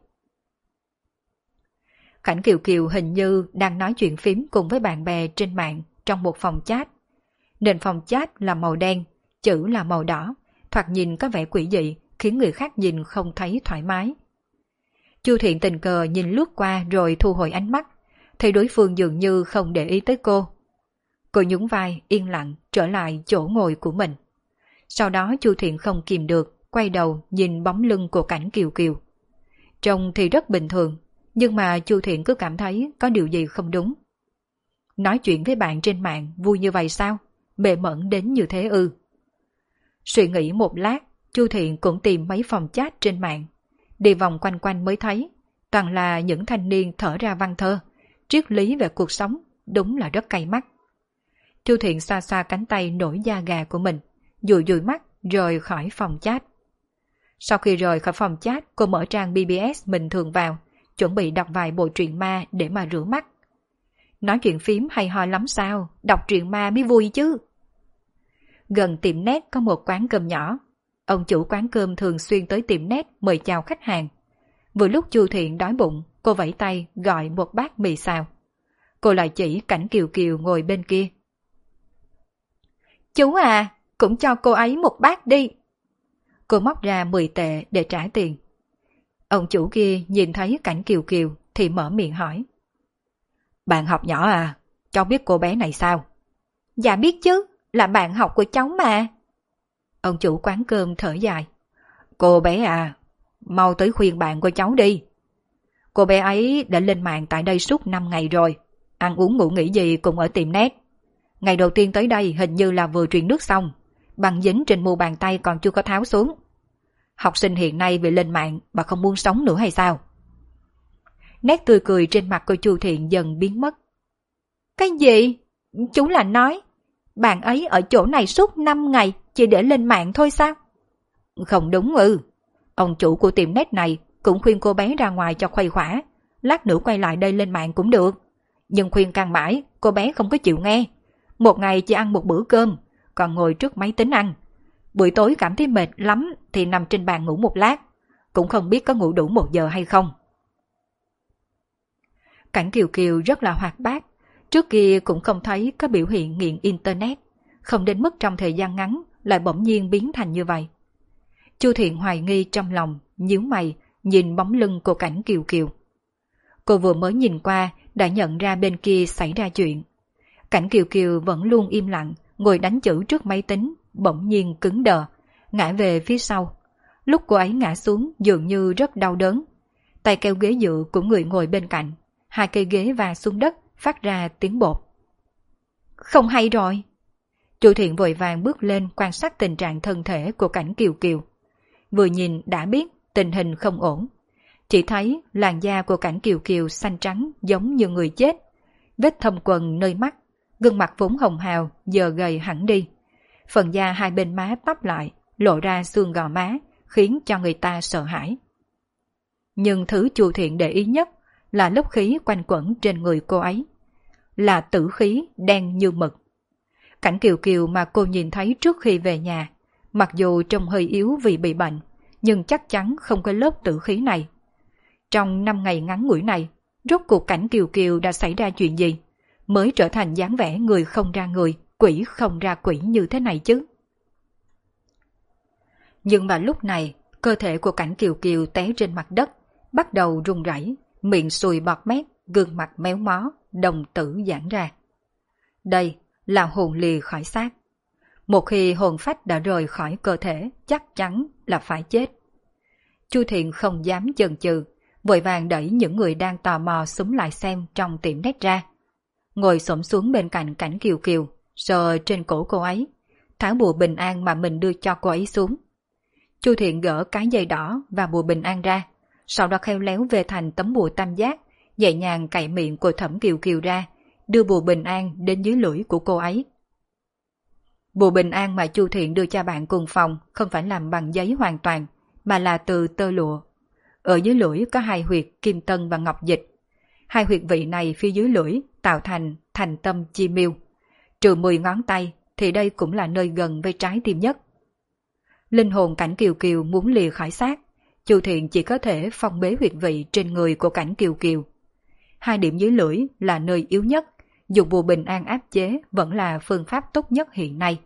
Cảnh Kiều Kiều hình như đang nói chuyện phím cùng với bạn bè trên mạng trong một phòng chat. Nền phòng chat là màu đen, chữ là màu đỏ, thoạt nhìn có vẻ quỷ dị, khiến người khác nhìn không thấy thoải mái. Chu Thiện tình cờ nhìn lướt qua rồi thu hồi ánh mắt, thấy đối phương dường như không để ý tới cô. Cô nhún vai, yên lặng, trở lại chỗ ngồi của mình. Sau đó Chu Thiện không kìm được, quay đầu nhìn bóng lưng của Cảnh Kiều Kiều. Trông thì rất bình thường, nhưng mà Chu Thiện cứ cảm thấy có điều gì không đúng. Nói chuyện với bạn trên mạng vui như vậy sao? Mê mẩn đến như thế ư? Suy nghĩ một lát, Chu Thiện cũng tìm mấy phòng chat trên mạng. Đi vòng quanh quanh mới thấy, toàn là những thanh niên thở ra văn thơ, triết lý về cuộc sống, đúng là rất cay mắt. Chu Thiện xoa xoa cánh tay nổi da gà của mình, dụi dụi mắt rời khỏi phòng chat. Sau khi rời khỏi phòng chat, cô mở trang BBS mình thường vào, chuẩn bị đọc vài bộ truyện ma để mà rửa mắt. Nói chuyện phím hay ho lắm sao, đọc truyện ma mới vui chứ. Gần tiệm net có một quán cơm nhỏ. Ông chủ quán cơm thường xuyên tới tiệm net mời chào khách hàng. Vừa lúc Chu Thiện đói bụng, cô vẫy tay gọi một bát mì xào. Cô lại chỉ Cảnh Kiều Kiều ngồi bên kia. Chú à, cũng cho cô ấy một bát đi. Cô móc ra 10 tệ để trả tiền. Ông chủ kia nhìn thấy Cảnh Kiều Kiều thì mở miệng hỏi. Bạn học nhỏ à, cháu biết cô bé này sao? Dạ biết chứ, là bạn học của cháu mà. Ông chủ quán cơm thở dài. Cô bé à, mau tới khuyên bạn của cháu đi. Cô bé ấy đã lên mạng tại đây suốt 5 ngày rồi, ăn uống ngủ nghỉ gì cũng ở tiệm net. Ngày đầu tiên tới đây hình như là vừa truyền nước xong, băng dính trên mu bàn tay còn chưa có tháo xuống. Học sinh hiện nay vì lên mạng mà không muốn sống nữa hay sao? Nét tươi cười trên mặt của Chu Thiện dần biến mất. Cái gì? Chú là nói bạn ấy ở chỗ này suốt 5 ngày chỉ để lên mạng thôi sao? Không đúng ư. Ông chủ của tiệm net này cũng khuyên cô bé ra ngoài cho khuây khỏa, lát nữa quay lại đây lên mạng cũng được. Nhưng khuyên can mãi, cô bé không có chịu nghe. Một ngày chỉ ăn một bữa cơm, còn ngồi trước máy tính ăn. Buổi tối cảm thấy mệt lắm thì nằm trên bàn ngủ một lát, cũng không biết có ngủ đủ 1 giờ hay không. Cảnh Kiều Kiều rất là hoạt bát, trước kia cũng không thấy có biểu hiện nghiện internet, không đến mức trong thời gian ngắn lại bỗng nhiên biến thành như vậy. Chu Thiện hoài nghi trong lòng, nhíu mày nhìn bóng lưng của Cảnh Kiều Kiều. Cô vừa mới nhìn qua đã nhận ra bên kia xảy ra chuyện. Cảnh Kiều Kiều vẫn luôn im lặng, ngồi đánh chữ trước máy tính, bỗng nhiên cứng đờ, ngã về phía sau. Lúc cô ấy ngã xuống dường như rất đau đớn. Tay kéo ghế dựa của người ngồi bên cạnh, 2 cây ghế va xuống đất, phát ra tiếng bột. Không hay rồi. Chu Thiện vội vàng bước lên quan sát tình trạng thân thể của Cảnh Kiều Kiều. Vừa nhìn đã biết tình hình không ổn. Chỉ thấy làn da của Cảnh Kiều Kiều xanh trắng giống như người chết. Vết thâm quầng nơi mắt, gương mặt vốn hồng hào giờ gầy hẳn đi. Phần da hai bên má tắp lại, lộ ra xương gò má, khiến cho người ta sợ hãi. Nhưng thứ Chu Thiện để ý nhất là lớp khí quanh quẩn trên người cô ấy. Là tử khí đen như mực. Cảnh Kiều Kiều mà cô nhìn thấy trước khi về nhà, mặc dù trông hơi yếu vì bị bệnh, nhưng chắc chắn không có lớp tử khí này. Trong 5 ngày ngắn ngủi này, rốt cuộc Cảnh Kiều Kiều đã xảy ra chuyện gì, mới trở thành dáng vẻ người không ra người, quỷ không ra quỷ như thế này chứ? Nhưng mà lúc này, cơ thể của Cảnh Kiều Kiều té trên mặt đất, bắt đầu run rẩy, miệng sùi bọt mép, gương mặt méo mó, đồng tử giãn ra. Đây là hồn lìa khỏi xác. Một khi hồn phách đã rời khỏi cơ thể, chắc chắn là phải chết. Chu Thiện không dám chần chừ, vội vàng đẩy những người đang tò mò xúm lại xem trong tiệm nét ra. Ngồi xổm xuống bên cạnh Cảnh Kiều Kiều, sờ trên cổ cô ấy, tháo bùa bình an mà mình đưa cho cô ấy xuống. Chu Thiện gỡ cái dây đỏ và bùa bình an ra, sau đó khéo léo về thành tấm bùa tam giác, nhẹ nhàng cạy miệng của Thẩm Kiều Kiều ra, đưa bùa bình an đến dưới lưỡi của cô ấy. Bùa bình an mà Chu Thiện đưa cho bạn cùng phòng không phải làm bằng giấy hoàn toàn, mà là từ tơ lụa. Ở dưới lưỡi có 2 huyệt kim tân và ngọc dịch. 2 huyệt vị này phía dưới lưỡi tạo thành thành tâm chi miêu. Trừ 10 ngón tay thì đây cũng là nơi gần với trái tim nhất. Linh hồn Cảnh Kiều Kiều muốn lìa khỏi xác, Chu Thiện chỉ có thể phong bế huyệt vị trên người của Cảnh Kiều Kiều. 2 điểm dưới lưỡi là nơi yếu nhất, dùng bùa bình an áp chế vẫn là phương pháp tốt nhất hiện nay.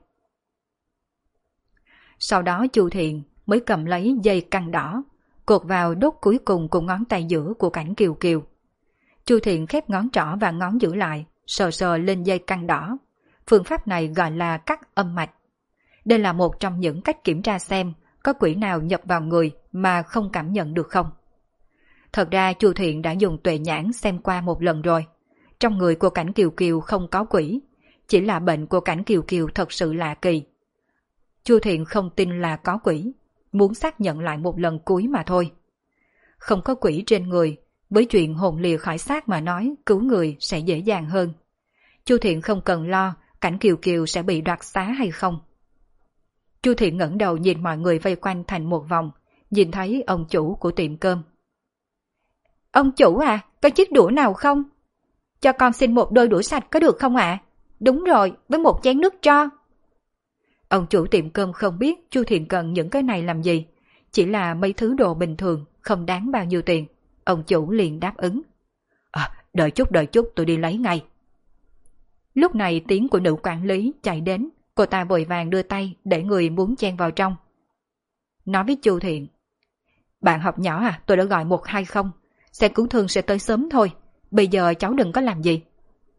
Sau đó Chu Thiện mới cầm lấy dây căng đỏ, cột vào đốt cuối cùng của ngón tay giữa của Cảnh Kiều Kiều. Chu Thiện khép ngón trỏ và ngón giữa lại, sờ sờ lên dây căng đỏ. Phương pháp này gọi là cắt âm mạch. Đây là một trong những cách kiểm tra xem có quỷ nào nhập vào người mà không cảm nhận được không. Thật ra Chu Thiện đã dùng tuệ nhãn xem qua một lần rồi. Trong người của Cảnh Kiều Kiều không có quỷ, chỉ là bệnh của Cảnh Kiều Kiều thật sự lạ kỳ. Chu Thiện không tin là có quỷ, muốn xác nhận lại một lần cuối mà thôi. Không có quỷ trên người, với chuyện hồn lìa khỏi xác mà nói cứu người sẽ dễ dàng hơn. Chu Thiện không cần lo Cảnh Kiều Kiều sẽ bị đoạt xá hay không. Chu Thiện ngẩng đầu nhìn mọi người vây quanh thành một vòng, nhìn thấy ông chủ của tiệm cơm. Ông chủ à, có chiếc đũa nào không? Cho con xin một đôi đũa sạch có được không ạ? Đúng rồi, với một chén nước cho. Ông chủ tiệm cơm không biết Chu Thiện cần những cái này làm gì, chỉ là mấy thứ đồ bình thường, không đáng bao nhiêu tiền. Ông chủ liền đáp ứng. Đợi chút tôi đi lấy ngay. Lúc này tiếng của nữ quản lý chạy đến, cô ta vội vàng đưa tay để người muốn chen vào trong. Nói với Chu Thiện. Bạn học nhỏ à, tôi đã gọi 120, xe cứu thương sẽ tới sớm thôi, bây giờ cháu đừng có làm gì.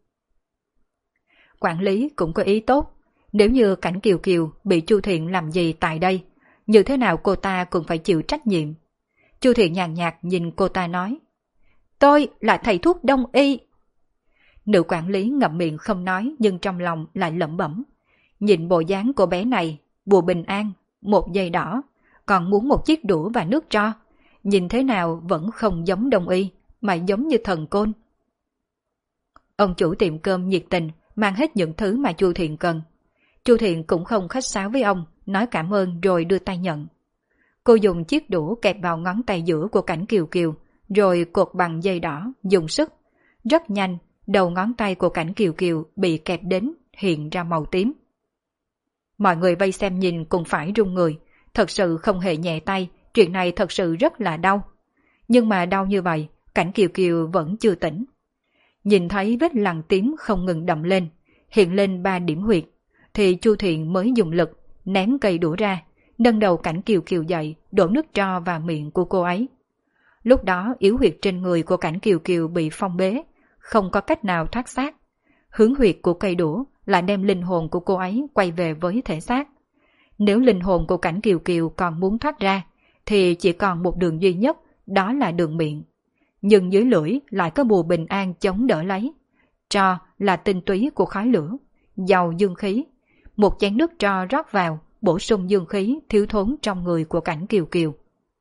Quản lý cũng có ý tốt, nếu như Cảnh Kiều Kiều bị Chu Thiện làm gì tại đây, như thế nào cô ta cũng phải chịu trách nhiệm. Chu Thiện nhàn nhạt nhìn cô ta nói. Tôi là thầy thuốc đông y. Nữ quản lý ngậm miệng không nói nhưng trong lòng lại lẩm bẩm. Nhìn bộ dáng cô bé này, bùa bình an, một dây đỏ, còn muốn một chiếc đũa và nước tro. Nhìn thế nào vẫn không giống đông y, mà giống như thần côn. Ông chủ tiệm cơm nhiệt tình, mang hết những thứ mà Chu Thiện cần. Chu Thiện cũng không khách sáo với ông, nói cảm ơn rồi đưa tay nhận. Cô dùng chiếc đũa kẹp vào ngón tay giữa của Cảnh Kiều Kiều, rồi cột bằng dây đỏ, dùng sức. Rất nhanh, đầu ngón tay của Cảnh Kiều Kiều bị kẹp đến, hiện ra màu tím. Mọi người vây xem nhìn cũng phải run người, thật sự không hề nhẹ tay, chuyện này thật sự rất là đau. Nhưng mà đau như vậy, Cảnh Kiều Kiều vẫn chưa tỉnh. Nhìn thấy vết lằn tím không ngừng đậm lên, hiện lên 3 điểm huyệt, thì Chu Thiện mới dùng lực, ném cây đũa ra, nâng đầu Cảnh Kiều Kiều dậy, đổ nước tro vào miệng của cô ấy. Lúc đó yếu huyệt trên người của Cảnh Kiều Kiều bị phong bế, không có cách nào thoát xác. Hướng huyệt của cây đũa là đem linh hồn của cô ấy quay về với thể xác. Nếu linh hồn của Cảnh Kiều Kiều còn muốn thoát ra, thì chỉ còn một đường duy nhất, đó là đường miệng. Nhưng dưới lưỡi lại có bùa bình an chống đỡ lấy. Tro là tinh túy của khói lửa, giàu dương khí. Một chén nước tro rót vào, bổ sung dương khí thiếu thốn trong người của Cảnh Kiều Kiều.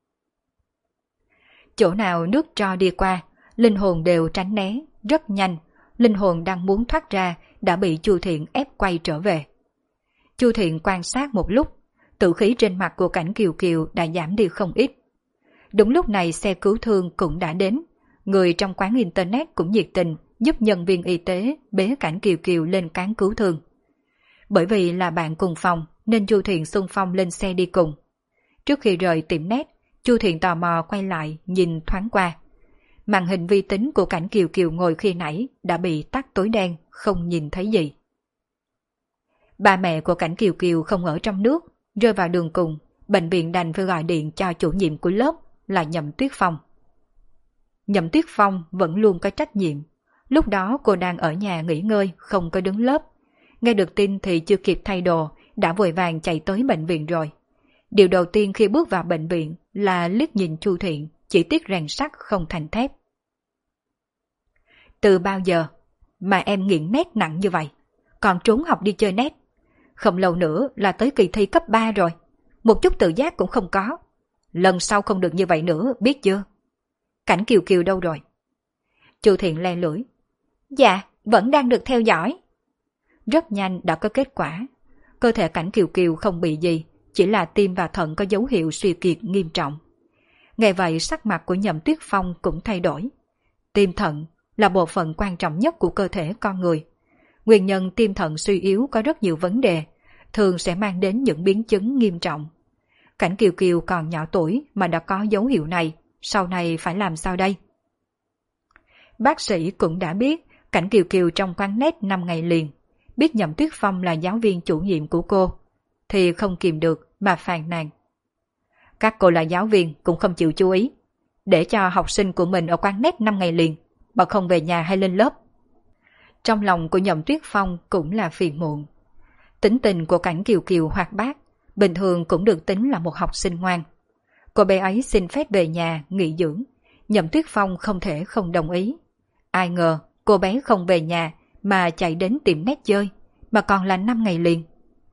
Chỗ nào nước tro đi qua, linh hồn đều tránh né, rất nhanh. Linh hồn đang muốn thoát ra đã bị Chu Thiện ép quay trở về. Chu Thiện quan sát một lúc, tử khí trên mặt của Cảnh Kiều Kiều đã giảm đi không ít. Đúng lúc này xe cứu thương cũng đã đến. Người trong quán internet cũng nhiệt tình giúp nhân viên y tế bế Cảnh Kiều Kiều lên cán cứu thương. Bởi vì là bạn cùng phòng nên Chu Thiện xung phong lên xe đi cùng. Trước khi rời tiệm net, Chu Thiện tò mò quay lại nhìn thoáng qua. Màn hình vi tính của Cảnh Kiều Kiều ngồi khi nãy đã bị tắt tối đen, không nhìn thấy gì. Ba mẹ của Cảnh Kiều Kiều không ở trong nước, rơi vào đường cùng, bệnh viện đành phải gọi điện cho chủ nhiệm của lớp là Nhậm Tuyết Phong. Nhậm Tuyết Phong vẫn luôn có trách nhiệm. Lúc đó cô đang ở nhà nghỉ ngơi, không có đứng lớp. Nghe được tin thì chưa kịp thay đồ, đã vội vàng chạy tới bệnh viện rồi. Điều đầu tiên khi bước vào bệnh viện là liếc nhìn Chu Thiện, chỉ tiếc rèn sắt không thành thép. Từ bao giờ mà em nghiện nét nặng như vậy, còn trốn học đi chơi nét? Không lâu nữa là tới kỳ thi cấp 3 rồi, một chút tự giác cũng không có. Lần sau không được như vậy nữa, biết chưa? Cảnh Kiều Kiều đâu rồi? Chu Thiện le lưỡi. Dạ, vẫn đang được theo dõi. Rất nhanh đã có kết quả. Cơ thể Cảnh Kiều Kiều không bị gì, chỉ là tim và thận có dấu hiệu suy kiệt nghiêm trọng. Nghe vậy sắc mặt của Nhậm Tuyết Phong cũng thay đổi. Tim thận là bộ phận quan trọng nhất của cơ thể con người. Nguyên nhân tim thận suy yếu có rất nhiều vấn đề, thường sẽ mang đến những biến chứng nghiêm trọng. Cảnh Kiều Kiều còn nhỏ tuổi mà đã có dấu hiệu này, sau này phải làm sao đây? Bác sĩ cũng đã biết Cảnh Kiều Kiều trong quán net 5 ngày liền, biết Nhậm Tuyết Phong là giáo viên chủ nhiệm của cô, thì không kìm được mà phàn nàn. Các cô là giáo viên cũng không chịu chú ý, để cho học sinh của mình ở quán net 5 ngày liền, mà không về nhà hay lên lớp. Trong lòng của Nhậm Tuyết Phong cũng là phiền muộn. Tính tình của Cảnh Kiều Kiều hoạt bát, bình thường cũng được tính là một học sinh ngoan. Cô bé ấy xin phép về nhà nghỉ dưỡng, Nhậm Tuyết Phong không thể không đồng ý. Ai ngờ cô bé không về nhà mà chạy đến tiệm net chơi, mà còn là 5 ngày liền.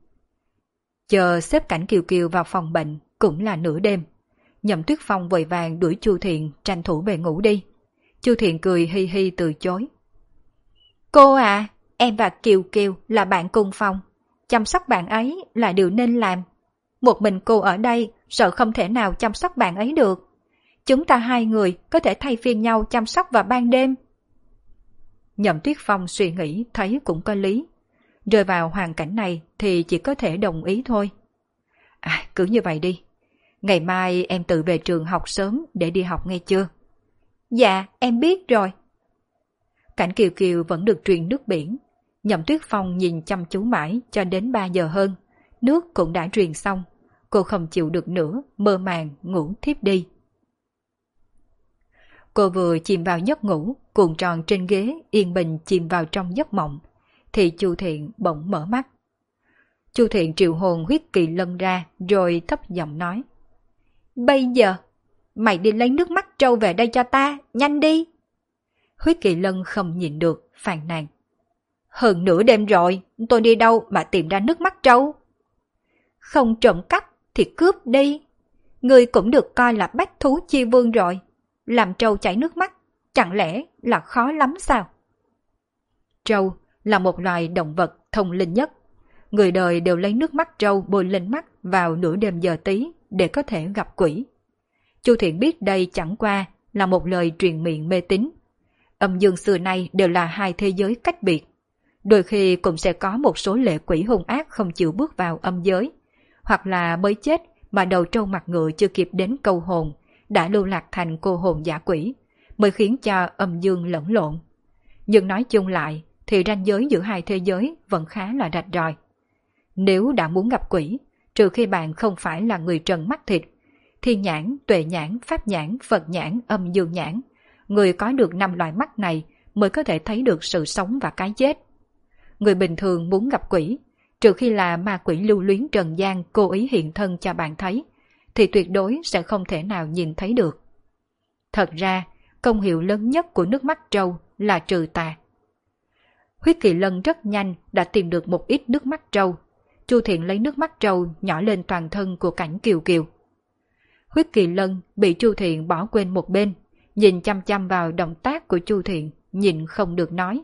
Chờ xếp Cảnh Kiều Kiều vào phòng bệnh cũng là nửa đêm. Nhậm Tuyết Phong vội vàng đuổi Chu Thiện tranh thủ về ngủ đi. Chu Thiện cười hi hi từ chối. Cô à, em và Kiều Kiều là bạn cùng phòng, chăm sóc bạn ấy là điều nên làm. Một mình cô ở đây sợ không thể nào chăm sóc bạn ấy được. Chúng ta hai người có thể thay phiên nhau chăm sóc vào ban đêm. Nhậm Tuyết Phong suy nghĩ thấy cũng có lý. Rơi vào hoàn cảnh này thì chỉ có thể đồng ý thôi. Cứ như vậy đi. Ngày mai em tự về trường học sớm để đi học nghe chưa? Dạ, em biết rồi. Cảnh Kiều Kiều vẫn được truyền nước biển. Nhậm Tuyết Phong nhìn chăm chú mãi cho đến 3 giờ hơn. Nước cũng đã truyền xong. Cô không chịu được nữa, mơ màng ngủ thiếp đi. Cô vừa chìm vào giấc ngủ, cuộn tròn trên ghế, yên bình chìm vào trong giấc mộng, thì Chu Thiện bỗng mở mắt. Chu Thiện triệu hồn huyết kỳ lân ra, rồi thấp giọng nói. Bây giờ, mày đi lấy nước mắt trâu về đây cho ta, nhanh đi. Huyết kỳ lân không nhịn được, phàn nàn. Hơn nửa đêm rồi, tôi đi đâu mà tìm ra nước mắt trâu? Không trộm cắp thì cướp đi. Ngươi cũng được coi là bách thú chi vương rồi. Làm trâu chảy nước mắt, chẳng lẽ là khó lắm sao? Trâu là một loài động vật thông linh nhất. Người đời đều lấy nước mắt trâu bôi lên mắt vào nửa đêm giờ tí để có thể gặp quỷ. Chu Thiện biết đây chẳng qua là một lời truyền miệng mê tín. Âm dương xưa nay đều là hai thế giới cách biệt. Đôi khi cũng sẽ có một số lệ quỷ hung ác không chịu bước vào âm giới, hoặc là mới chết mà đầu trâu mặt ngựa chưa kịp đến câu hồn, đã lưu lạc thành cô hồn giả quỷ, mới khiến cho âm dương lẫn lộn. Nhưng nói chung lại thì ranh giới giữa hai thế giới vẫn khá là rạch ròi. Nếu đã muốn gặp quỷ, trừ khi bạn không phải là người trần mắt thịt, thiên nhãn, tuệ nhãn, pháp nhãn, Phật nhãn, âm dương nhãn, người có được 5 loại mắt này mới có thể thấy được sự sống và cái chết. Người bình thường muốn gặp quỷ, trừ khi là ma quỷ lưu luyến trần gian cố ý hiện thân cho bạn thấy, thì tuyệt đối sẽ không thể nào nhìn thấy được. Thật ra, công hiệu lớn nhất của nước mắt trâu là trừ tà. Huyết Kỳ Lân rất nhanh đã tìm được một ít nước mắt trâu. Chu Thiện lấy nước mắt trâu nhỏ lên toàn thân của Cảnh Kiều Kiều. Huyết Kỳ Lân bị Chu Thiện bỏ quên một bên, nhìn chăm chăm vào động tác của Chu Thiện, nhìn không được nói.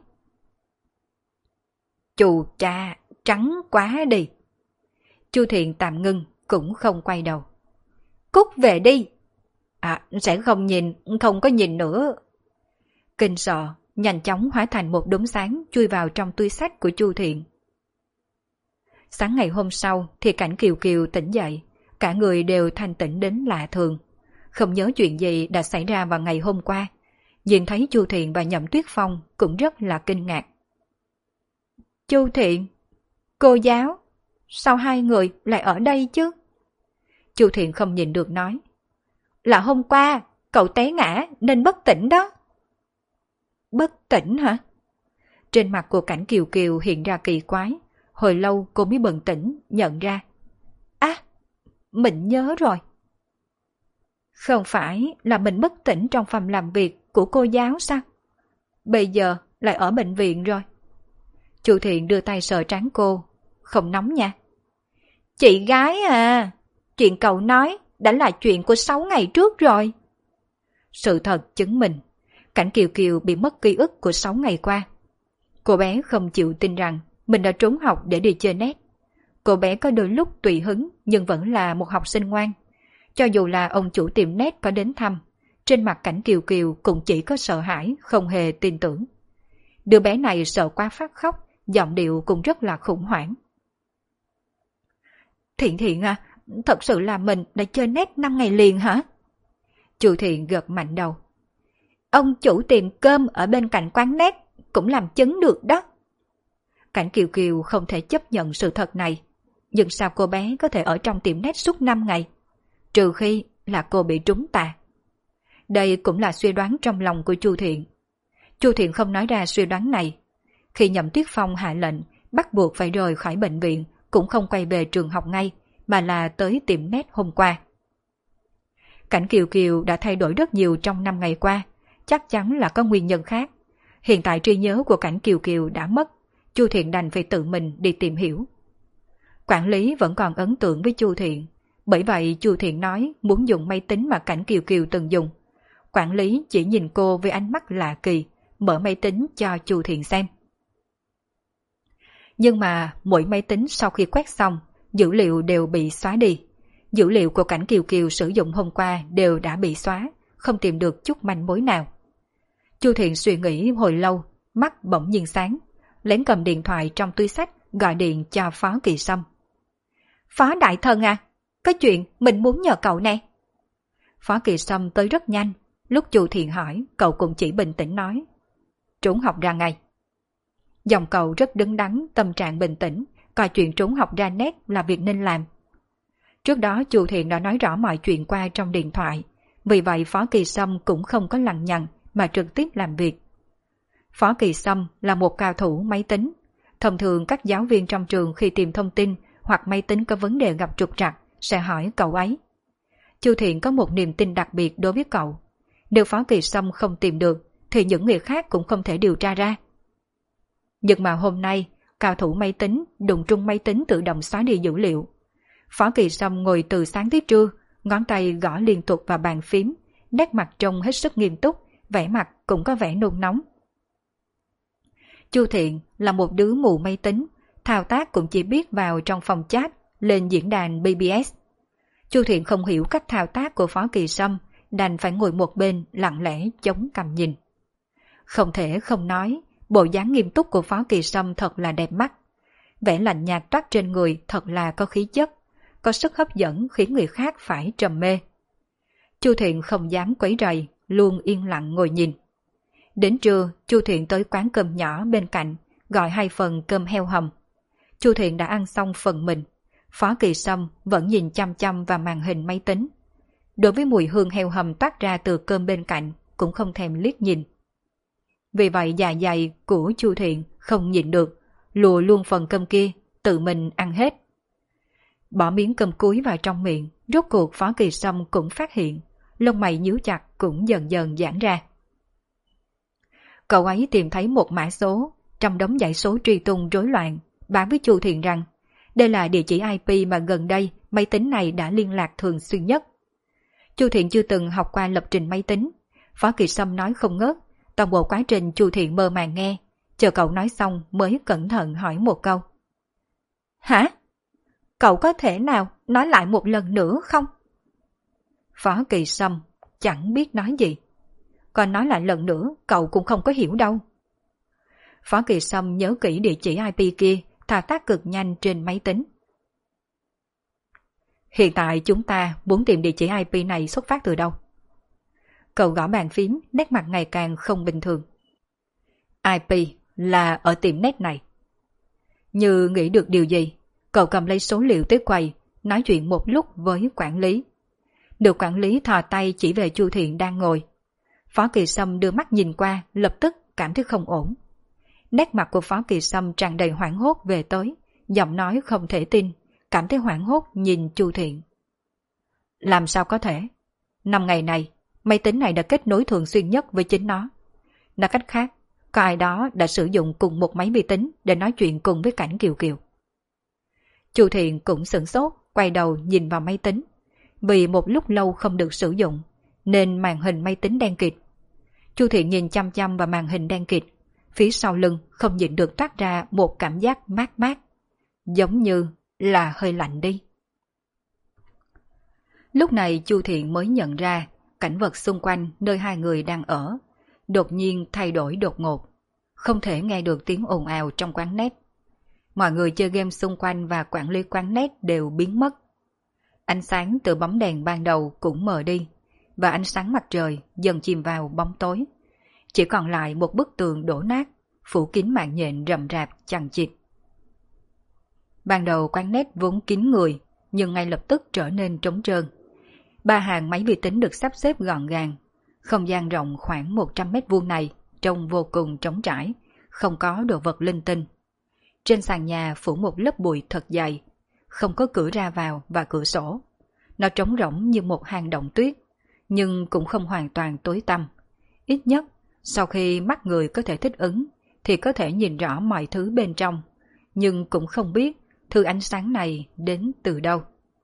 Chù cha, trắng quá đi. Chu Thiện tạm ngưng, cũng không quay đầu. Cút về đi. Sẽ không nhìn, không có nhìn nữa. Kinh sợ, nhanh chóng hóa thành một đốm sáng chui vào trong túi xách của Chu Thiện. Sáng ngày hôm sau thì Cảnh Kiều Kiều tỉnh dậy, cả người đều thanh tĩnh đến lạ thường. Không nhớ chuyện gì đã xảy ra vào ngày hôm qua. Nhìn thấy Chu Thiện và Nhậm Tuyết Phong cũng rất là kinh ngạc. Chu Thiện, cô giáo, sao hai người lại ở đây chứ? Chu Thiện không nhìn được nói. Là hôm qua, cậu té ngã nên bất tỉnh đó. Bất tỉnh hả? Trên mặt của Cảnh Kiều Kiều hiện ra kỳ quái. Hồi lâu cô mới bừng tỉnh, nhận ra. Mình nhớ rồi. Không phải là mình bất tỉnh trong phòng làm việc của cô giáo sao? Bây giờ lại ở bệnh viện rồi. Chu Thiện đưa tay sờ trán cô. Không nóng nha. Chị gái à, chuyện cậu nói đã là chuyện của 6 ngày trước rồi. Sự thật chứng minh, Cảnh Kiều Kiều bị mất ký ức của 6 ngày qua. Cô bé không chịu tin rằng mình đã trốn học để đi chơi net. Cô bé có đôi lúc tùy hứng nhưng vẫn là một học sinh ngoan. Cho dù là ông chủ tiệm net có đến thăm, trên mặt Cảnh Kiều Kiều cũng chỉ có sợ hãi, không hề tin tưởng. Đứa bé này sợ quá phát khóc, giọng điệu cũng rất là khủng hoảng. Thiện Thiện à, thật sự là mình đã chơi net 5 ngày liền hả? Chu Thiện gật mạnh đầu. Ông chủ tiệm cơm ở bên cạnh quán net cũng làm chứng được đó. Cảnh Kiều Kiều không thể chấp nhận sự thật này. Nhưng sao cô bé có thể ở trong tiệm net suốt 5 ngày? Trừ khi là cô bị trúng tà. Đây cũng là suy đoán trong lòng của Chu Thiện. Chu Thiện không nói ra suy đoán này. Khi Nhậm Tuyết Phong hạ lệnh bắt buộc phải rời khỏi bệnh viện, cũng không quay về trường học ngay, mà là tới tiệm net hôm qua. Cảnh Kiều Kiều đã thay đổi rất nhiều trong 5 ngày qua, chắc chắn là có nguyên nhân khác. Hiện tại trí nhớ của Cảnh Kiều Kiều đã mất, Chu Thiện đành phải tự mình đi tìm hiểu. Quản lý vẫn còn ấn tượng với Chu Thiện, bởi vậy Chu Thiện nói muốn dùng máy tính mà Cảnh Kiều Kiều từng dùng. Quản lý chỉ nhìn cô với ánh mắt lạ kỳ, mở máy tính cho Chu Thiện xem. Nhưng mà mỗi máy tính sau khi quét xong, dữ liệu đều bị xóa đi. Dữ liệu của Cảnh Kiều Kiều sử dụng hôm qua đều đã bị xóa, không tìm được chút manh mối nào. Chu Thiện suy nghĩ hồi lâu, mắt bỗng nhiên sáng, lén cầm điện thoại trong túi xách gọi điện cho Phó Kỳ Sâm. Phó đại thần à, có chuyện mình muốn nhờ cậu nè. Phó Kỳ Sâm tới rất nhanh, lúc Chu Thiện hỏi, cậu cũng chỉ bình tĩnh nói. Trốn học ra ngay. Dòng cậu rất đứng đắn, tâm trạng bình tĩnh, coi chuyện trốn học ra net là việc nên làm. Trước đó Chu Thiện đã nói rõ mọi chuyện qua trong điện thoại, vì vậy Phó Kỳ Sâm cũng không có lằng nhằng mà trực tiếp làm việc. Phó Kỳ Sâm là một cao thủ máy tính. Thông thường các giáo viên trong trường khi tìm thông tin hoặc máy tính có vấn đề gặp trục trặc sẽ hỏi cậu ấy. Chu Thiện có một niềm tin đặc biệt đối với cậu. Nếu Phó Kỳ Sâm không tìm được thì những người khác cũng không thể điều tra ra. Nhưng mà hôm nay, cao thủ máy tính đụng trung máy tính tự động xóa đi dữ liệu. Phó Kỳ Sâm ngồi từ sáng tới trưa, ngón tay gõ liên tục vào bàn phím, nét mặt trông hết sức nghiêm túc, vẻ mặt cũng có vẻ nôn nóng. Chu Thiện là một đứa mù máy tính, thao tác cũng chỉ biết vào trong phòng chat, lên diễn đàn BBS. Chu Thiện không hiểu cách thao tác của Phó Kỳ Sâm, đành phải ngồi một bên lặng lẽ chống cằm nhìn. Không thể không nói, bộ dáng nghiêm túc của Phó Kỳ Sâm thật là đẹp mắt. Vẻ lạnh nhạt toát trên người thật là có khí chất, có sức hấp dẫn khiến người khác phải trầm mê. Chu Thiện không dám quấy rầy, luôn yên lặng ngồi nhìn. Đến trưa, Chu Thiện tới quán cơm nhỏ bên cạnh, gọi 2 phần cơm heo hầm. Chu Thiện đã ăn xong phần mình. Phó Kỳ Sâm vẫn nhìn chăm chăm vào màn hình máy tính. Đối với mùi hương heo hầm toát ra từ cơm bên cạnh, cũng không thèm liếc nhìn. Vì vậy dạ dày của Chu Thiện không nhịn được, lùa luôn phần cơm kia, tự mình ăn hết. Bỏ miếng cơm cuối vào trong miệng, rốt cuộc Phó Kỳ Sâm cũng phát hiện, lông mày nhíu chặt cũng dần dần giãn ra. Cậu ấy tìm thấy một mã số, trong đống dãy số truy tung rối loạn, báo với Chu Thiện rằng đây là địa chỉ IP mà gần đây máy tính này đã liên lạc thường xuyên nhất. Chu Thiện chưa từng học qua lập trình máy tính, Phó Kỳ Sâm nói không ngớt, toàn bộ quá trình Chu Thiện mơ màng nghe, chờ cậu nói xong mới cẩn thận hỏi một câu. Hả? Cậu có thể nào nói lại một lần nữa không? Phó Kỳ Sâm chẳng biết nói gì. Còn nói lại lần nữa cậu cũng không có hiểu đâu. Phó Kỳ Sâm nhớ kỹ địa chỉ IP kia, thao tác cực nhanh trên máy tính. Hiện tại chúng ta muốn tìm địa chỉ IP này xuất phát từ đâu? Cậu gõ bàn phím, nét mặt ngày càng không bình thường. IP là ở tiệm net này. Như nghĩ được điều gì, cậu cầm lấy số liệu tới quầy, nói chuyện một lúc với quản lý. Được quản lý thò tay chỉ về Chu Thiện đang ngồi. Phó Kỳ Sâm đưa mắt nhìn qua, lập tức cảm thấy không ổn. Nét mặt của Phó Kỳ Sâm tràn đầy hoảng hốt về tới, giọng nói không thể tin, cảm thấy hoảng hốt nhìn Chu Thiện. Làm sao có thể? 5 ngày này, máy tính này đã kết nối thường xuyên nhất với chính nó. Nói cách khác, có ai đó đã sử dụng cùng một máy vi tính để nói chuyện cùng với Cảnh Kiều Kiều. Chu Thiện cũng sửng sốt, quay đầu nhìn vào máy tính. Vì một lúc lâu không được sử dụng, nên màn hình máy tính đen kịt. Chu Thiện nhìn chăm chăm vào màn hình đen kịt, phía sau lưng không nhịn được toát ra một cảm giác mát mát, giống như là hơi lạnh đi. Lúc này Chu Thiện mới nhận ra cảnh vật xung quanh nơi hai người đang ở đột nhiên thay đổi đột ngột, không thể nghe được tiếng ồn ào trong quán net. Mọi người chơi game xung quanh và quản lý quán net đều biến mất. Ánh sáng từ bóng đèn ban đầu cũng mờ đi, và ánh sáng mặt trời dần chìm vào bóng tối. Chỉ còn lại một bức tường đổ nát, phủ kín mạng nhện rậm rạp chằng chịt. Ban đầu quán net vốn kín người, nhưng ngay lập tức trở nên trống trơn. 3 hàng máy vi tính được sắp xếp gọn gàng. Không gian rộng khoảng 100 mét vuông này trông vô cùng trống trải, không có đồ vật linh tinh. Trên sàn nhà phủ một lớp bụi thật dày, không có cửa ra vào và cửa sổ. Nó trống rỗng như một hang động tuyết, nhưng cũng không hoàn toàn tối tăm. Ít nhất, sau khi mắt người có thể thích ứng, thì có thể nhìn rõ mọi thứ bên trong, nhưng cũng không biết thứ ánh sáng này đến từ đâu.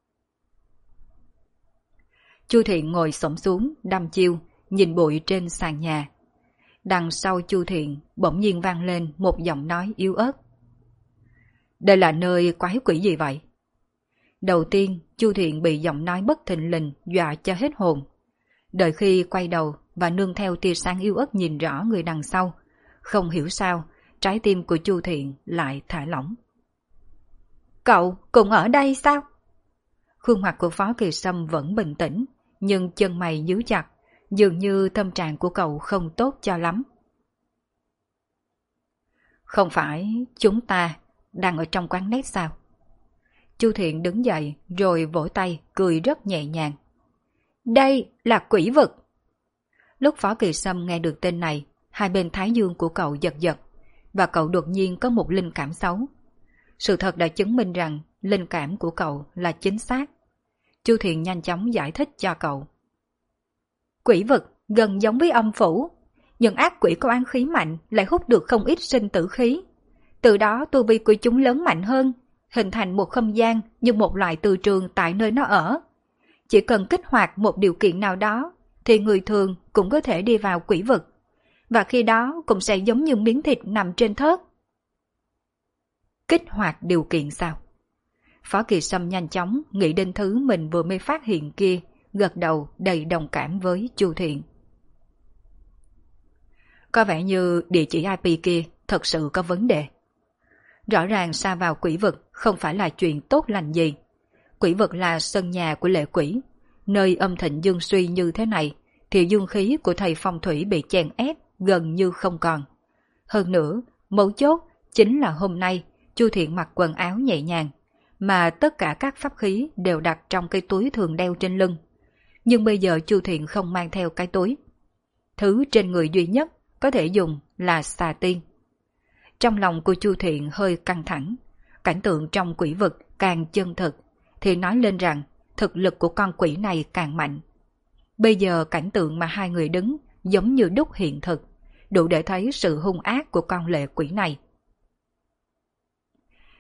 Chu Thiện ngồi xổm xuống, đăm chiêu, nhìn bụi trên sàn nhà. Đằng sau Chu Thiện bỗng nhiên vang lên một giọng nói yếu ớt. Đây là nơi quái quỷ gì vậy? Đầu tiên, Chu Thiện bị giọng nói bất thình lình dọa cho hết hồn. Đợi khi quay đầu và nương theo tia sáng yếu ớt nhìn rõ người đằng sau, không hiểu sao, trái tim của Chu Thiện lại thả lỏng. Cậu cũng ở đây sao? Khuôn mặt của Phó Kỳ Sâm vẫn bình tĩnh, nhưng chân mày nhíu chặt, dường như tâm trạng của cậu không tốt cho lắm. Không phải chúng ta đang ở trong quán net sao? Chu Thiện đứng dậy rồi vỗ tay cười rất nhẹ nhàng. Đây là quỷ vực. Lúc Phó Kỳ Sâm nghe được tên này, hai bên thái dương của cậu giật giật, và cậu đột nhiên có một linh cảm xấu. Sự thật đã chứng minh rằng linh cảm của cậu là chính xác. Chu Thiện nhanh chóng giải thích cho cậu. Quỷ vực gần giống với âm phủ, nhưng ác quỷ có oán khí mạnh lại hút được không ít sinh tử khí. Từ đó tu vi của chúng lớn mạnh hơn, hình thành một không gian như một loại từ trường tại nơi nó ở. Chỉ cần kích hoạt một điều kiện nào đó, thì người thường cũng có thể đi vào quỷ vực, và khi đó cũng sẽ giống như miếng thịt nằm trên thớt. Kích hoạt điều kiện sao? Phó Kỳ Sâm nhanh chóng nghĩ đến thứ mình vừa mới phát hiện kia, gật đầu đầy đồng cảm với Chu Thiện. Có vẻ như địa chỉ IP kia thật sự có vấn đề. Rõ ràng sa vào quỷ vực không phải là chuyện tốt lành gì. Quỷ vực là sân nhà của lệ quỷ. Nơi âm thịnh dương suy như thế này, thì dương khí của thầy phong thủy bị chèn ép gần như không còn. Hơn nữa, mấu chốt chính là hôm nay Chu Thiện mặc quần áo nhẹ nhàng, mà tất cả các pháp khí đều đặt trong cái túi thường đeo trên lưng. Nhưng bây giờ Chu Thiện không mang theo cái túi. Thứ trên người duy nhất có thể dùng là xà tiên. Trong lòng của Chu Thiện hơi căng thẳng. Cảnh tượng trong quỷ vực càng chân thực, thì nói lên rằng thực lực của con quỷ này càng mạnh. Bây giờ cảnh tượng mà hai người đứng giống như đúc hiện thực, đủ để thấy sự hung ác của con lệ quỷ này.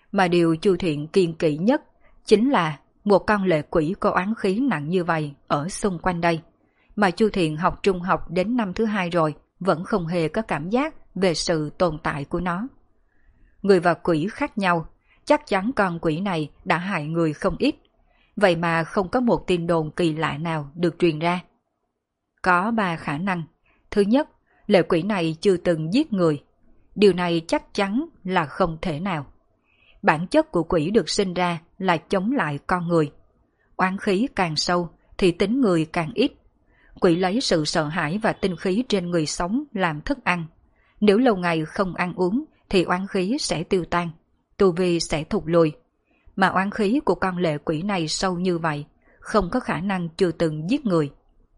Mà điều Chu Thiện kiêng kỵ nhất chính là một con lệ quỷ có oán khí nặng như vậy ở xung quanh đây. Mà Chu Thiện học trung học đến năm thứ 2 rồi, vẫn không hề có cảm giác về sự tồn tại của nó. Người và quỷ khác nhau, chắc chắn con quỷ này đã hại người không ít. Vậy mà không có một tin đồn kỳ lạ nào được truyền ra. Có 3 khả năng. Thứ nhất, lệ quỷ này chưa từng giết người. Điều này chắc chắn là không thể nào. Bản chất của quỷ được sinh ra là chống lại con người. Oán khí càng sâu thì tính người càng ít. Quỷ lấy sự sợ hãi và tinh khí trên người sống làm thức ăn. Nếu lâu ngày không ăn uống thì oán khí sẽ tiêu tan, tu vi sẽ thụt lùi. Mà oán khí của con lệ quỷ này sâu như vậy, không có khả năng chưa từng giết người.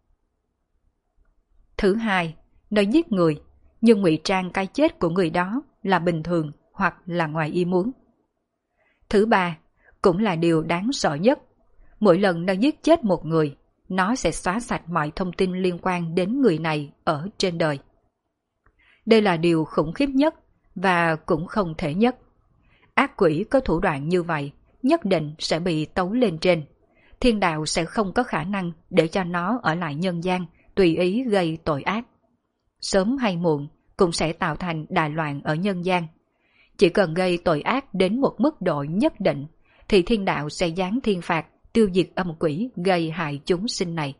Thứ hai, nó giết người, nhưng ngụy trang cái chết của người đó là bình thường hoặc là ngoài ý muốn. Thứ ba, cũng là điều đáng sợ nhất. Mỗi lần nó giết chết một người, nó sẽ xóa sạch mọi thông tin liên quan đến người này ở trên đời. Đây là điều khủng khiếp nhất và cũng không thể nhất. Ác quỷ có thủ đoạn như vậy nhất định sẽ bị tấu lên trên. Thiên đạo sẽ không có khả năng để cho nó ở lại nhân gian tùy ý gây tội ác. Sớm hay muộn cũng sẽ tạo thành đại loạn ở nhân gian. Chỉ cần gây tội ác đến một mức độ nhất định thì thiên đạo sẽ giáng thiên phạt tiêu diệt âm quỷ gây hại chúng sinh này.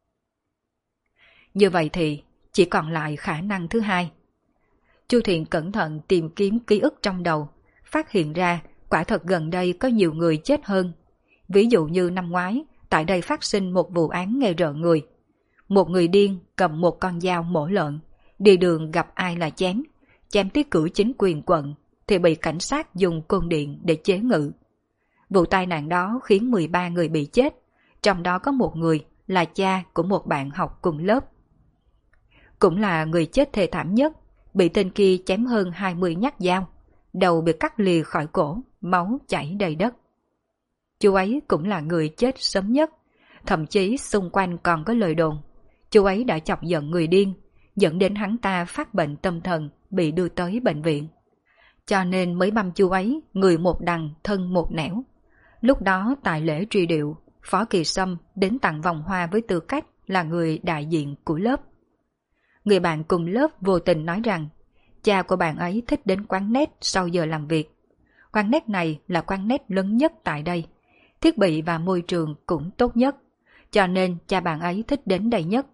Như vậy thì chỉ còn lại khả năng thứ hai. Chu Thiện cẩn thận tìm kiếm ký ức trong đầu, phát hiện ra quả thật gần đây có nhiều người chết hơn. Ví dụ như năm ngoái, tại đây phát sinh một vụ án nghe rợn người. Một người điên cầm một con dao mổ lợn, đi đường gặp ai là chém, chém tiết cử chính quyền quận, thì bị cảnh sát dùng côn điện để chế ngự. Vụ tai nạn đó khiến 13 người bị chết, trong đó có một người là cha của một bạn học cùng lớp. Cũng là người chết thê thảm nhất, bị tên kia chém hơn 20 nhát dao, đầu bị cắt lìa khỏi cổ, máu chảy đầy đất. Chú ấy cũng là người chết sớm nhất, thậm chí xung quanh còn có lời đồn. Chú ấy đã chọc giận người điên, dẫn đến hắn ta phát bệnh tâm thần, bị đưa tới bệnh viện. Cho nên mới băm chú ấy, người một đằng, thân một nẻo. Lúc đó tại lễ truy điệu, Phó Kỳ Sâm đến tặng vòng hoa với tư cách là người đại diện của lớp. Người bạn cùng lớp vô tình nói rằng cha của bạn ấy thích đến quán net sau giờ làm việc. Quán net này là quán net lớn nhất tại đây. Thiết bị và môi trường cũng tốt nhất, cho nên cha bạn ấy thích đến đây nhất.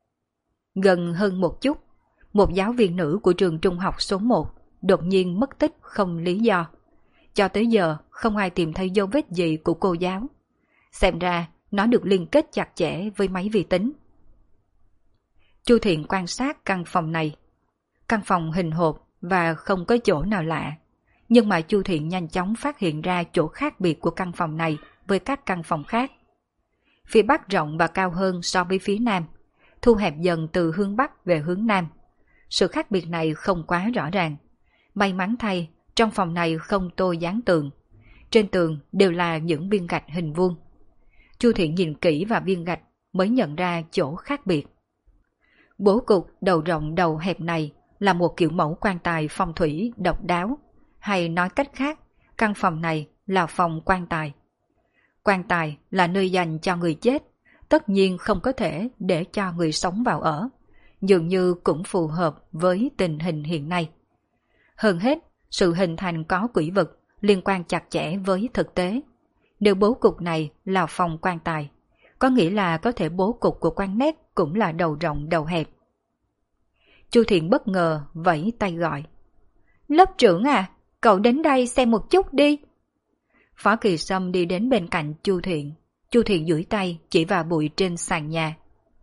Gần hơn một chút, một giáo viên nữ của trường trung học số 1 đột nhiên mất tích không lý do. Cho tới giờ không ai tìm thấy dấu vết gì của cô giáo. Xem ra nó được liên kết chặt chẽ với máy vi tính. Chu Thiện quan sát căn phòng này. Căn phòng hình hộp và không có chỗ nào lạ. Nhưng mà Chu Thiện nhanh chóng phát hiện ra chỗ khác biệt của căn phòng này với các căn phòng khác. Phía bắc rộng và cao hơn so với phía nam, thu hẹp dần từ hướng bắc về hướng nam. Sự khác biệt này không quá rõ ràng. May mắn thay, trong phòng này không tô dán tường. Trên tường đều là những viên gạch hình vuông. Chu Thiện nhìn kỹ vào viên gạch mới nhận ra chỗ khác biệt. Bố cục đầu rộng đầu hẹp này là một kiểu mẫu quan tài phong thủy độc đáo, hay nói cách khác, căn phòng này là phòng quan tài. Quan tài là nơi dành cho người chết, tất nhiên không có thể để cho người sống vào ở, dường như cũng phù hợp với tình hình hiện nay. Hơn hết, sự hình thành có quỷ vực liên quan chặt chẽ với thực tế. Nếu bố cục này là phòng quan tài, có nghĩa là có thể bố cục của quán net cũng là đầu rộng đầu hẹp. Chu Thiện bất ngờ vẫy tay gọi. Lớp trưởng à, cậu đến đây xem một chút đi. Phó Kỳ Sâm đi đến bên cạnh Chu Thiện. Chu Thiện duỗi tay chỉ vào bụi trên sàn nhà.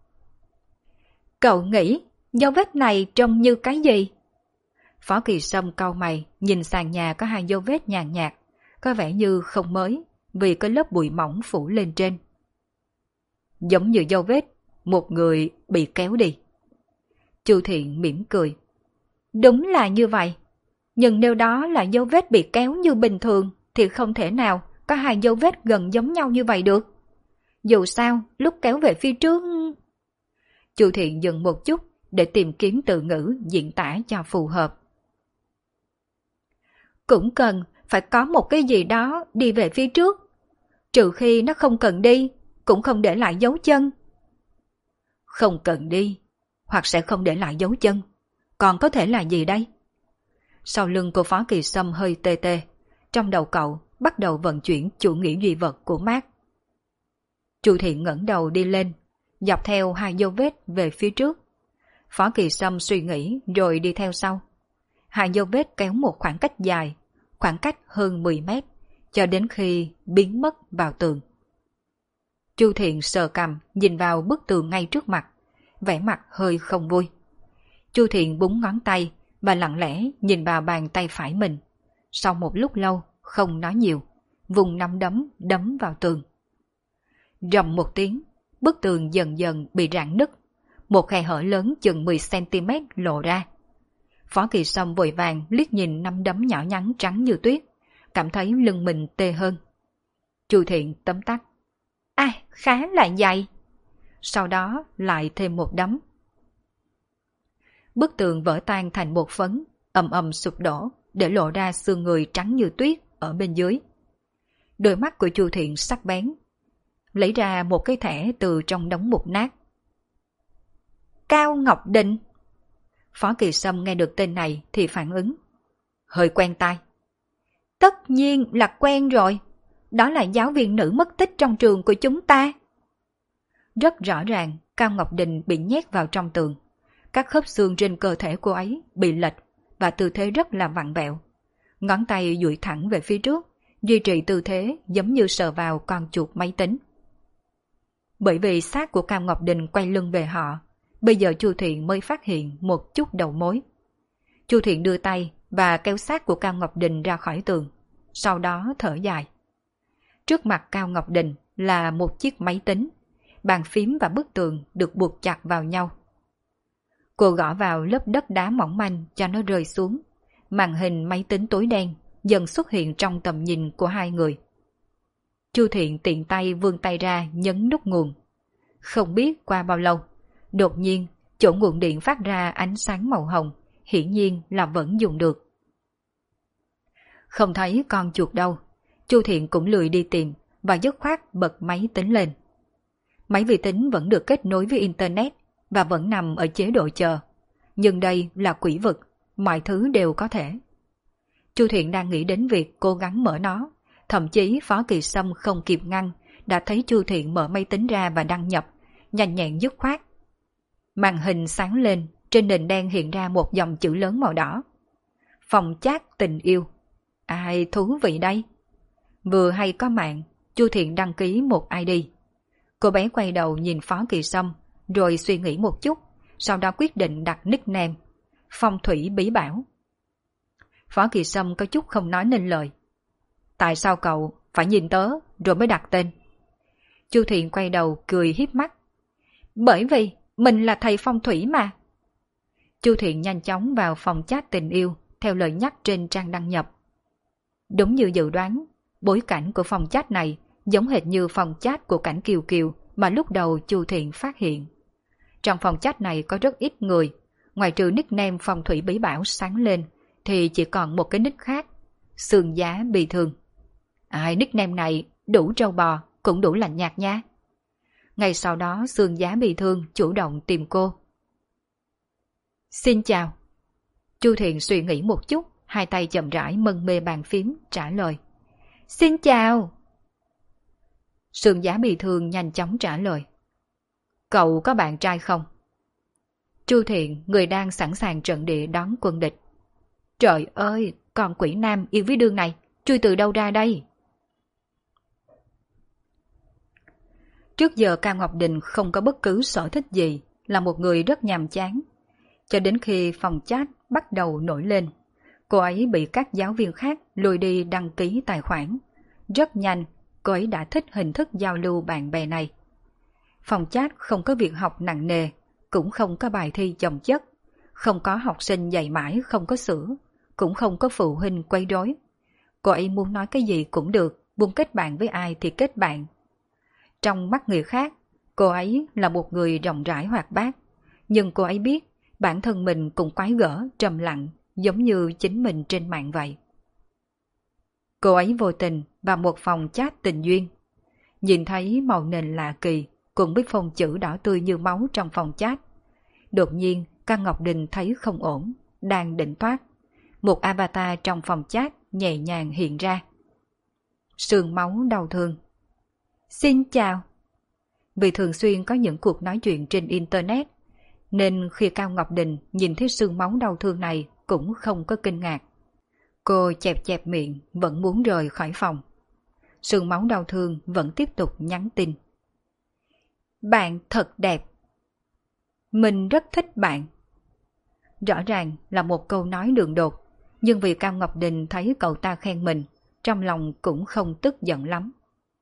Cậu nghĩ dấu vết này trông như cái gì? Phó Kỳ Sâm cau mày nhìn sàn nhà có 2 dấu vết nhàn nhạt, có vẻ như không mới vì có lớp bụi mỏng phủ lên trên. Giống như dấu vết một người bị kéo đi. Chu Thiện mỉm cười. Đúng là như vậy, nhưng nếu đó là dấu vết bị kéo như bình thường thì không thể nào có 2 dấu vết gần giống nhau như vậy được. Dù sao, lúc kéo về phía trước... Chu Thiện dừng một chút để tìm kiếm từ ngữ diễn tả cho phù hợp. Cũng cần phải có một cái gì đó đi về phía trước. Trừ khi nó không cần đi, cũng không để lại dấu chân. Không cần đi, hoặc sẽ không để lại dấu chân. Còn có thể là gì đây? Sau lưng của Phó Kỳ Sâm hơi tê tê. Trong đầu cậu bắt đầu vận chuyển chủ nghĩa duy vật của Mark. Chu Thiện ngẩng đầu đi lên, dọc theo hai dấu vết về phía trước. Phó Kỳ Sâm suy nghĩ rồi đi theo sau. Hai dấu vết kéo một khoảng cách dài, khoảng cách hơn 10 mét, cho đến khi biến mất vào tường. Chu Thiện sờ cằm nhìn vào bức tường ngay trước mặt, vẻ mặt hơi không vui. Chu Thiện búng ngón tay và lặng lẽ nhìn vào bàn tay phải mình. Sau một lúc lâu, không nói nhiều, vùng nắm đấm đấm vào tường. Rầm một tiếng, bức tường dần dần bị rạn nứt, một khe hở lớn chừng 10cm lộ ra. Phó Kỳ Sâm vội vàng liếc nhìn nắm đấm nhỏ nhắn trắng như tuyết, cảm thấy lưng mình tê hơn. Chu Thiện tấm tắc. Khá là dày. Sau đó lại thêm một đấm. Bức tường vỡ tan thành một phấn, ầm ầm sụp đổ, để lộ ra xương người trắng như tuyết ở bên dưới. Đôi mắt của Chu Thiện sắc bén, lấy ra một cái thẻ từ trong đống mục nát. Cao Ngọc Định. Phó Kỳ Sâm nghe được tên này thì phản ứng. Hơi quen tai. Tất nhiên là quen rồi. Đó là giáo viên nữ mất tích trong trường của chúng ta. Rất rõ ràng, Cao Ngọc Định bị nhét vào trong tường. Các khớp xương trên cơ thể cô ấy bị lệch và tư thế rất là vặn vẹo. Ngón tay duỗi thẳng về phía trước, duy trì tư thế giống như sờ vào con chuột máy tính. Bởi vì xác của Cao Ngọc Định quay lưng về họ, bây giờ Chu Thiện mới phát hiện một chút đầu mối. Chu Thiện đưa tay và kéo xác của Cao Ngọc Định ra khỏi tường, sau đó thở dài. Trước mặt Cao Ngọc Định là một chiếc máy tính, bàn phím và bức tường được buộc chặt vào nhau. Cô gõ vào lớp đất đá mỏng manh cho nó rơi xuống. Màn hình máy tính tối đen dần xuất hiện trong tầm nhìn của hai người. Chu Thiện tiện tay vươn tay ra nhấn nút nguồn. Không biết qua bao lâu, đột nhiên chỗ nguồn điện phát ra ánh sáng màu hồng, hiển nhiên là vẫn dùng được. Không thấy con chuột đâu, Chu Thiện cũng lười đi tìm và dứt khoát bật máy tính lên. Máy vi tính vẫn được kết nối với Internet và vẫn nằm ở chế độ chờ. Nhưng đây là quỷ vực, mọi thứ đều có thể. Chu Thiện đang nghĩ đến việc cố gắng mở nó, thậm chí Phó Kỳ Sâm không kịp ngăn, đã thấy Chu Thiện mở máy tính ra và đăng nhập, nhanh nhẹn dứt khoát. Màn hình sáng lên, trên nền đen hiện ra một dòng chữ lớn màu đỏ. Phòng chat tình yêu. Ai thú vị đây? Vừa hay có mạng, Chu Thiện đăng ký một ID. Cô bé quay đầu nhìn Phó Kỳ Sâm, rồi suy nghĩ một chút, sau đó quyết định đặt nickname Phong Thủy Bí Bảo. Phó Kỳ Sâm có chút không nói nên lời. Tại sao cậu phải nhìn tớ rồi mới đặt tên? Chu Thiện quay đầu cười hiếp mắt. Bởi vì mình là thầy phong thủy mà. Chu Thiện nhanh chóng vào phòng chat tình yêu theo lời nhắc trên trang đăng nhập. Đúng như dự đoán, bối cảnh của phòng chat này giống hệt như phòng chat của Cảnh Kiều Kiều mà lúc đầu Chu Thiện phát hiện. Trong phòng chat này có rất ít người, ngoài trừ nickname Phong Thủy Bí Bảo sáng lên thì chỉ còn một cái nick khác, Sương Giá Bị Thương. Nickname này đủ trâu bò, cũng đủ lạnh nhạt nha. Ngay sau đó Sương Giá Bị Thương chủ động tìm cô. Xin chào. Chu Thiện suy nghĩ một chút, hai tay chậm rãi mân mê bàn phím trả lời. Xin chào. Sương Giá Bị Thương nhanh chóng trả lời. Cậu có bạn trai không? Chu Thiện, người đang sẵn sàng trận địa đón quân địch. Trời ơi, con quỷ nam yêu với đương này, chui từ đâu ra đây? Trước giờ Cao Ngọc Định không có bất cứ sở thích gì, là một người rất nhàm chán. Cho đến khi phòng chat bắt đầu nổi lên, cô ấy bị các giáo viên khác lôi đi đăng ký tài khoản. Rất nhanh, cô ấy đã thích hình thức giao lưu bạn bè này. Phòng chat không có việc học nặng nề, cũng không có bài thi chồng chất, không có học sinh dạy mãi không có sữa, cũng không có phụ huynh quấy rối. Cô ấy muốn nói cái gì cũng được, muốn kết bạn với ai thì kết bạn. Trong mắt người khác, cô ấy là một người rộng rãi hoạt bát, nhưng cô ấy biết bản thân mình cũng quái gở, trầm lặng, giống như chính mình trên mạng vậy. Cô ấy vô tình vào một phòng chat tình duyên. Nhìn thấy màu nền lạ kỳ cùng với phông chữ đỏ tươi như máu trong phòng chat. Đột nhiên, Can Ngọc Đình thấy không ổn, đang định thoát. Một avatar trong phòng chat nhẹ nhàng hiện ra. Sương máu đau thương. Xin chào. Vì thường xuyên có những cuộc nói chuyện trên Internet, nên khi Cao Ngọc Đình nhìn thấy sương máu đau thương này cũng không có kinh ngạc. Cô chẹp chẹp miệng, vẫn muốn rời khỏi phòng. Sương máu đau thương vẫn tiếp tục nhắn tin. Bạn thật đẹp. Mình rất thích bạn. Rõ ràng là một câu nói đường đột, nhưng vì Cao Ngọc Đình thấy cậu ta khen mình, trong lòng cũng không tức giận lắm.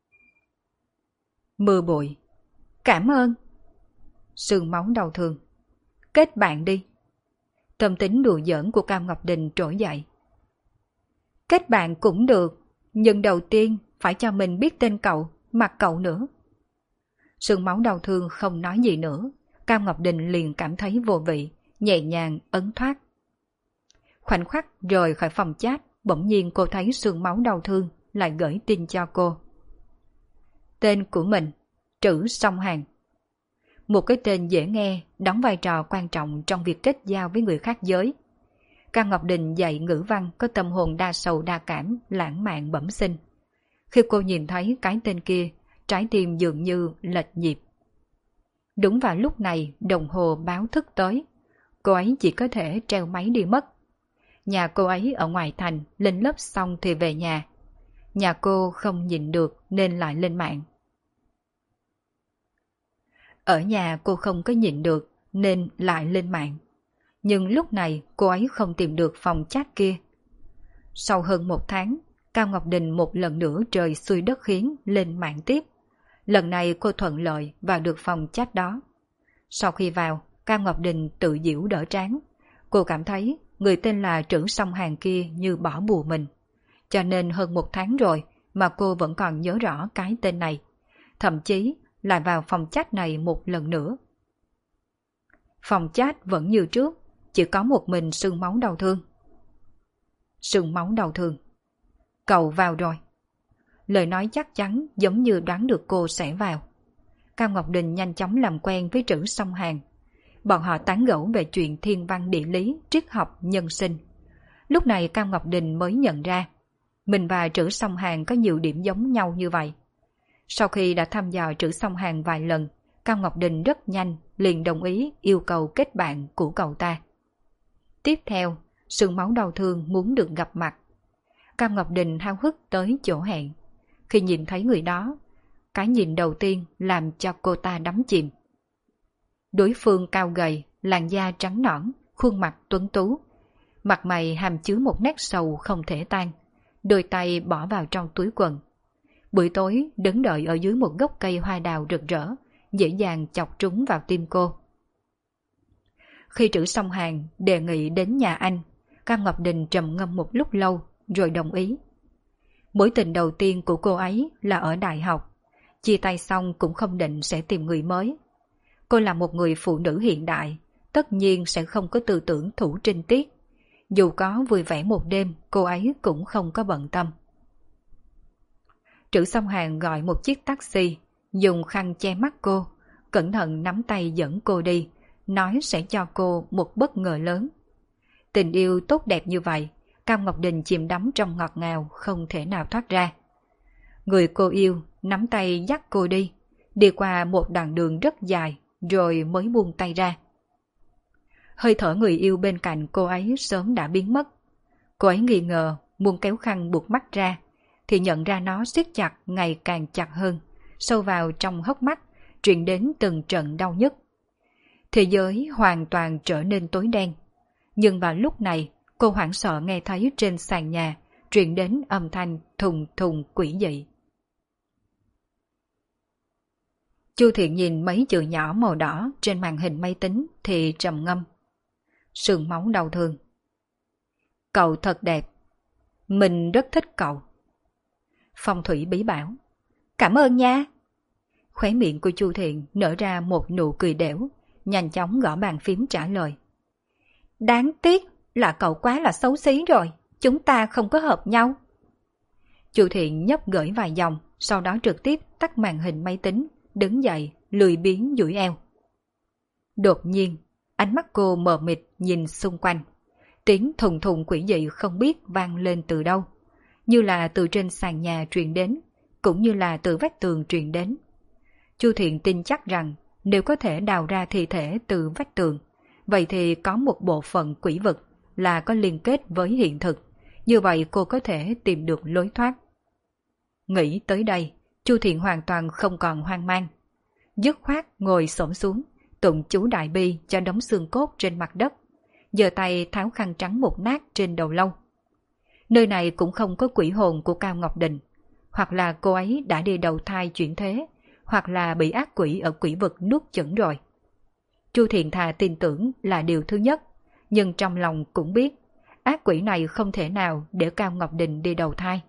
Mưa bụi. Cảm ơn. Sương máu đau thương. Kết bạn đi. Tâm tính đùa giỡn của Cao Ngọc Đình trỗi dậy. Kết bạn cũng được, nhưng đầu tiên phải cho mình biết tên cậu, mặt cậu nữa. Sương máu đau thương không nói gì nữa, Cao Ngọc Đình liền cảm thấy vô vị, nhẹ nhàng ấn thoát. Khoảnh khắc rời khỏi phòng chat, bỗng nhiên cô thấy sương máu đau thương lại gửi tin cho cô. Tên của mình, Trữ Song Hàn. Một cái tên dễ nghe, đóng vai trò quan trọng trong việc kết giao với người khác giới. Cao Ngọc Đình dạy ngữ văn có tâm hồn đa sầu đa cảm, lãng mạn bẩm sinh. Khi cô nhìn thấy cái tên kia, trái tim dường như lệch nhịp. Đúng vào lúc này, đồng hồ báo thức tới. Cô ấy chỉ có thể treo máy đi mất. Nhà cô ấy ở ngoài thành, lên lớp xong thì về nhà. Nhà cô không nhìn được nên lại lên mạng. Ở nhà cô không có nhịn được nên lại lên mạng. Nhưng lúc này cô ấy không tìm được phòng chat kia. Sau hơn một tháng, Cao Ngọc Đình một lần nữa trời xuôi đất khiến lên mạng tiếp. Lần này cô thuận lợi vào được phòng chat đó. Sau khi vào, Cao Ngọc Đình tự giễu đỡ trán. Cô cảm thấy người tên là Trữ Song Hàn kia như bỏ bùa mình. Cho nên hơn một tháng rồi mà cô vẫn còn nhớ rõ cái tên này. Thậm chí lại vào phòng chat này một lần nữa. Phòng chat vẫn như trước, chỉ có một mình sương máu đau thương. Sương máu đau thương. Cậu vào rồi. Lời nói chắc chắn giống như đoán được cô sẽ vào. Cao Ngọc Đình nhanh chóng làm quen với Trữ Song Hàn. Bọn họ tán gẫu về chuyện thiên văn địa lý, triết học, nhân sinh. Lúc này Cao Ngọc Đình mới nhận ra, mình và Trữ Song Hàn có nhiều điểm giống nhau như vậy. Sau khi đã thăm dò Trữ Song Hàn vài lần, Cao Ngọc Đình rất nhanh liền đồng ý yêu cầu kết bạn của cậu ta. Tiếp theo, sương máu đau thương muốn được gặp mặt. Cao Ngọc Đình háo hức tới chỗ hẹn. Khi nhìn thấy người đó, cái nhìn đầu tiên làm cho cô ta đắm chìm. Đối phương cao gầy, làn da trắng nõn, khuôn mặt tuấn tú. Mặt mày hàm chứa một nét sầu không thể tan, đôi tay bỏ vào trong túi quần. Buổi tối đứng đợi ở dưới một gốc cây hoa đào rực rỡ, dễ dàng chọc trúng vào tim cô. Khi Trữ Song Hàn đề nghị đến nhà anh, Cao Ngọc Đình trầm ngâm một lúc lâu rồi đồng ý. Mối tình đầu tiên của cô ấy là ở đại học, chia tay xong cũng không định sẽ tìm người mới. Cô là một người phụ nữ hiện đại, tất nhiên sẽ không có tư tưởng thủ trinh tiết. Dù có vui vẻ một đêm, cô ấy cũng không có bận tâm. Trữ Song Hàn gọi một chiếc taxi, dùng khăn che mắt cô, cẩn thận nắm tay dẫn cô đi, nói sẽ cho cô một bất ngờ lớn. Tình yêu tốt đẹp như vậy, Cao Ngọc Đình chìm đắm trong ngọt ngào không thể nào thoát ra. Người cô yêu nắm tay dắt cô đi qua một đoạn đường rất dài rồi mới buông tay ra. Hơi thở người yêu bên cạnh cô ấy sớm đã biến mất. Cô ấy nghi ngờ muốn kéo khăn buộc mắt ra, thì nhận ra nó siết chặt ngày càng chặt hơn, sâu vào trong hốc mắt, truyền đến từng trận đau nhức. Thế giới hoàn toàn trở nên tối đen. Nhưng vào lúc này, cô hoảng sợ nghe thấy trên sàn nhà truyền đến âm thanh thùng thùng quỷ dị. Chu Thiện nhìn mấy chữ nhỏ màu đỏ trên màn hình máy tính thì trầm ngâm. Sương máu đau thương. Cậu thật đẹp. Mình rất thích cậu. Phong thủy bí bảo. Cảm ơn nha. Khóe miệng của Chu Thiện nở ra một nụ cười đẻo, nhanh chóng gõ bàn phím trả lời. Đáng tiếc là cậu quá là xấu xí rồi, chúng ta không có hợp nhau. Chu Thiện nhấp gửi vài dòng, sau đó trực tiếp tắt màn hình máy tính, đứng dậy, lười biếng duỗi eo. Đột nhiên, ánh mắt cô mờ mịt nhìn xung quanh. Tiếng thùng thùng quỷ dị không biết vang lên từ đâu, như là từ trên sàn nhà truyền đến, cũng như là từ vách tường truyền đến. Chu Thiện tin chắc rằng nếu có thể đào ra thi thể từ vách tường, vậy thì có một bộ phận quỷ vực là có liên kết với hiện thực, như vậy cô có thể tìm được lối thoát. Nghĩ tới đây, Chu Thiện hoàn toàn không còn hoang mang. Dứt khoát ngồi xổm xuống, tụng chú đại bi cho đống xương cốt trên mặt đất, giơ tay tháo khăn trắng mục nát trên đầu lâu. Nơi này cũng không có quỷ hồn của Cao Ngọc Đình, hoặc là cô ấy đã đi đầu thai chuyển thế, hoặc là bị ác quỷ ở quỷ vực nuốt chửng rồi. Chu Thiện thà tin tưởng là điều thứ nhất, nhưng trong lòng cũng biết ác quỷ này không thể nào để Cao Ngọc Đình đi đầu thai.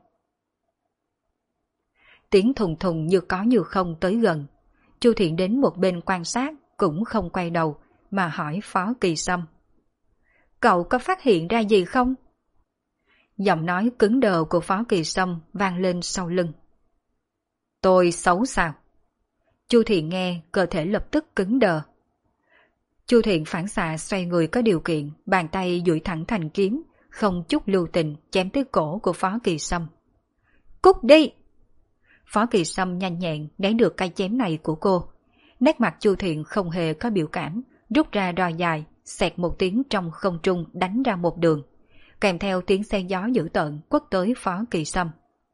Tiếng thùng thùng như có như không tới gần. Chu Thiện đến một bên quan sát, cũng không quay đầu mà hỏi Phó Kỳ Sâm: "Cậu có phát hiện ra gì không?" Giọng nói cứng đờ của Phó Kỳ Sâm vang lên sau lưng. "Tôi xấu sao?" Chu Thiện nghe, cơ thể lập tức cứng đờ. Chu Thiện phản xạ xoay người có điều kiện, bàn tay duỗi thẳng thành kiếm, không chút lưu tình chém tới cổ của Phó Kỳ Sâm. "Cút đi!" Phó Kỳ Sâm nhanh nhẹn né được cây chém này của cô. Nét mặt Chu Thiện không hề có biểu cảm, rút ra roi dài, xẹt một tiếng trong không trung đánh ra một đường, kèm theo tiếng xe gió dữ tợn quất tới Phó Kỳ Sâm.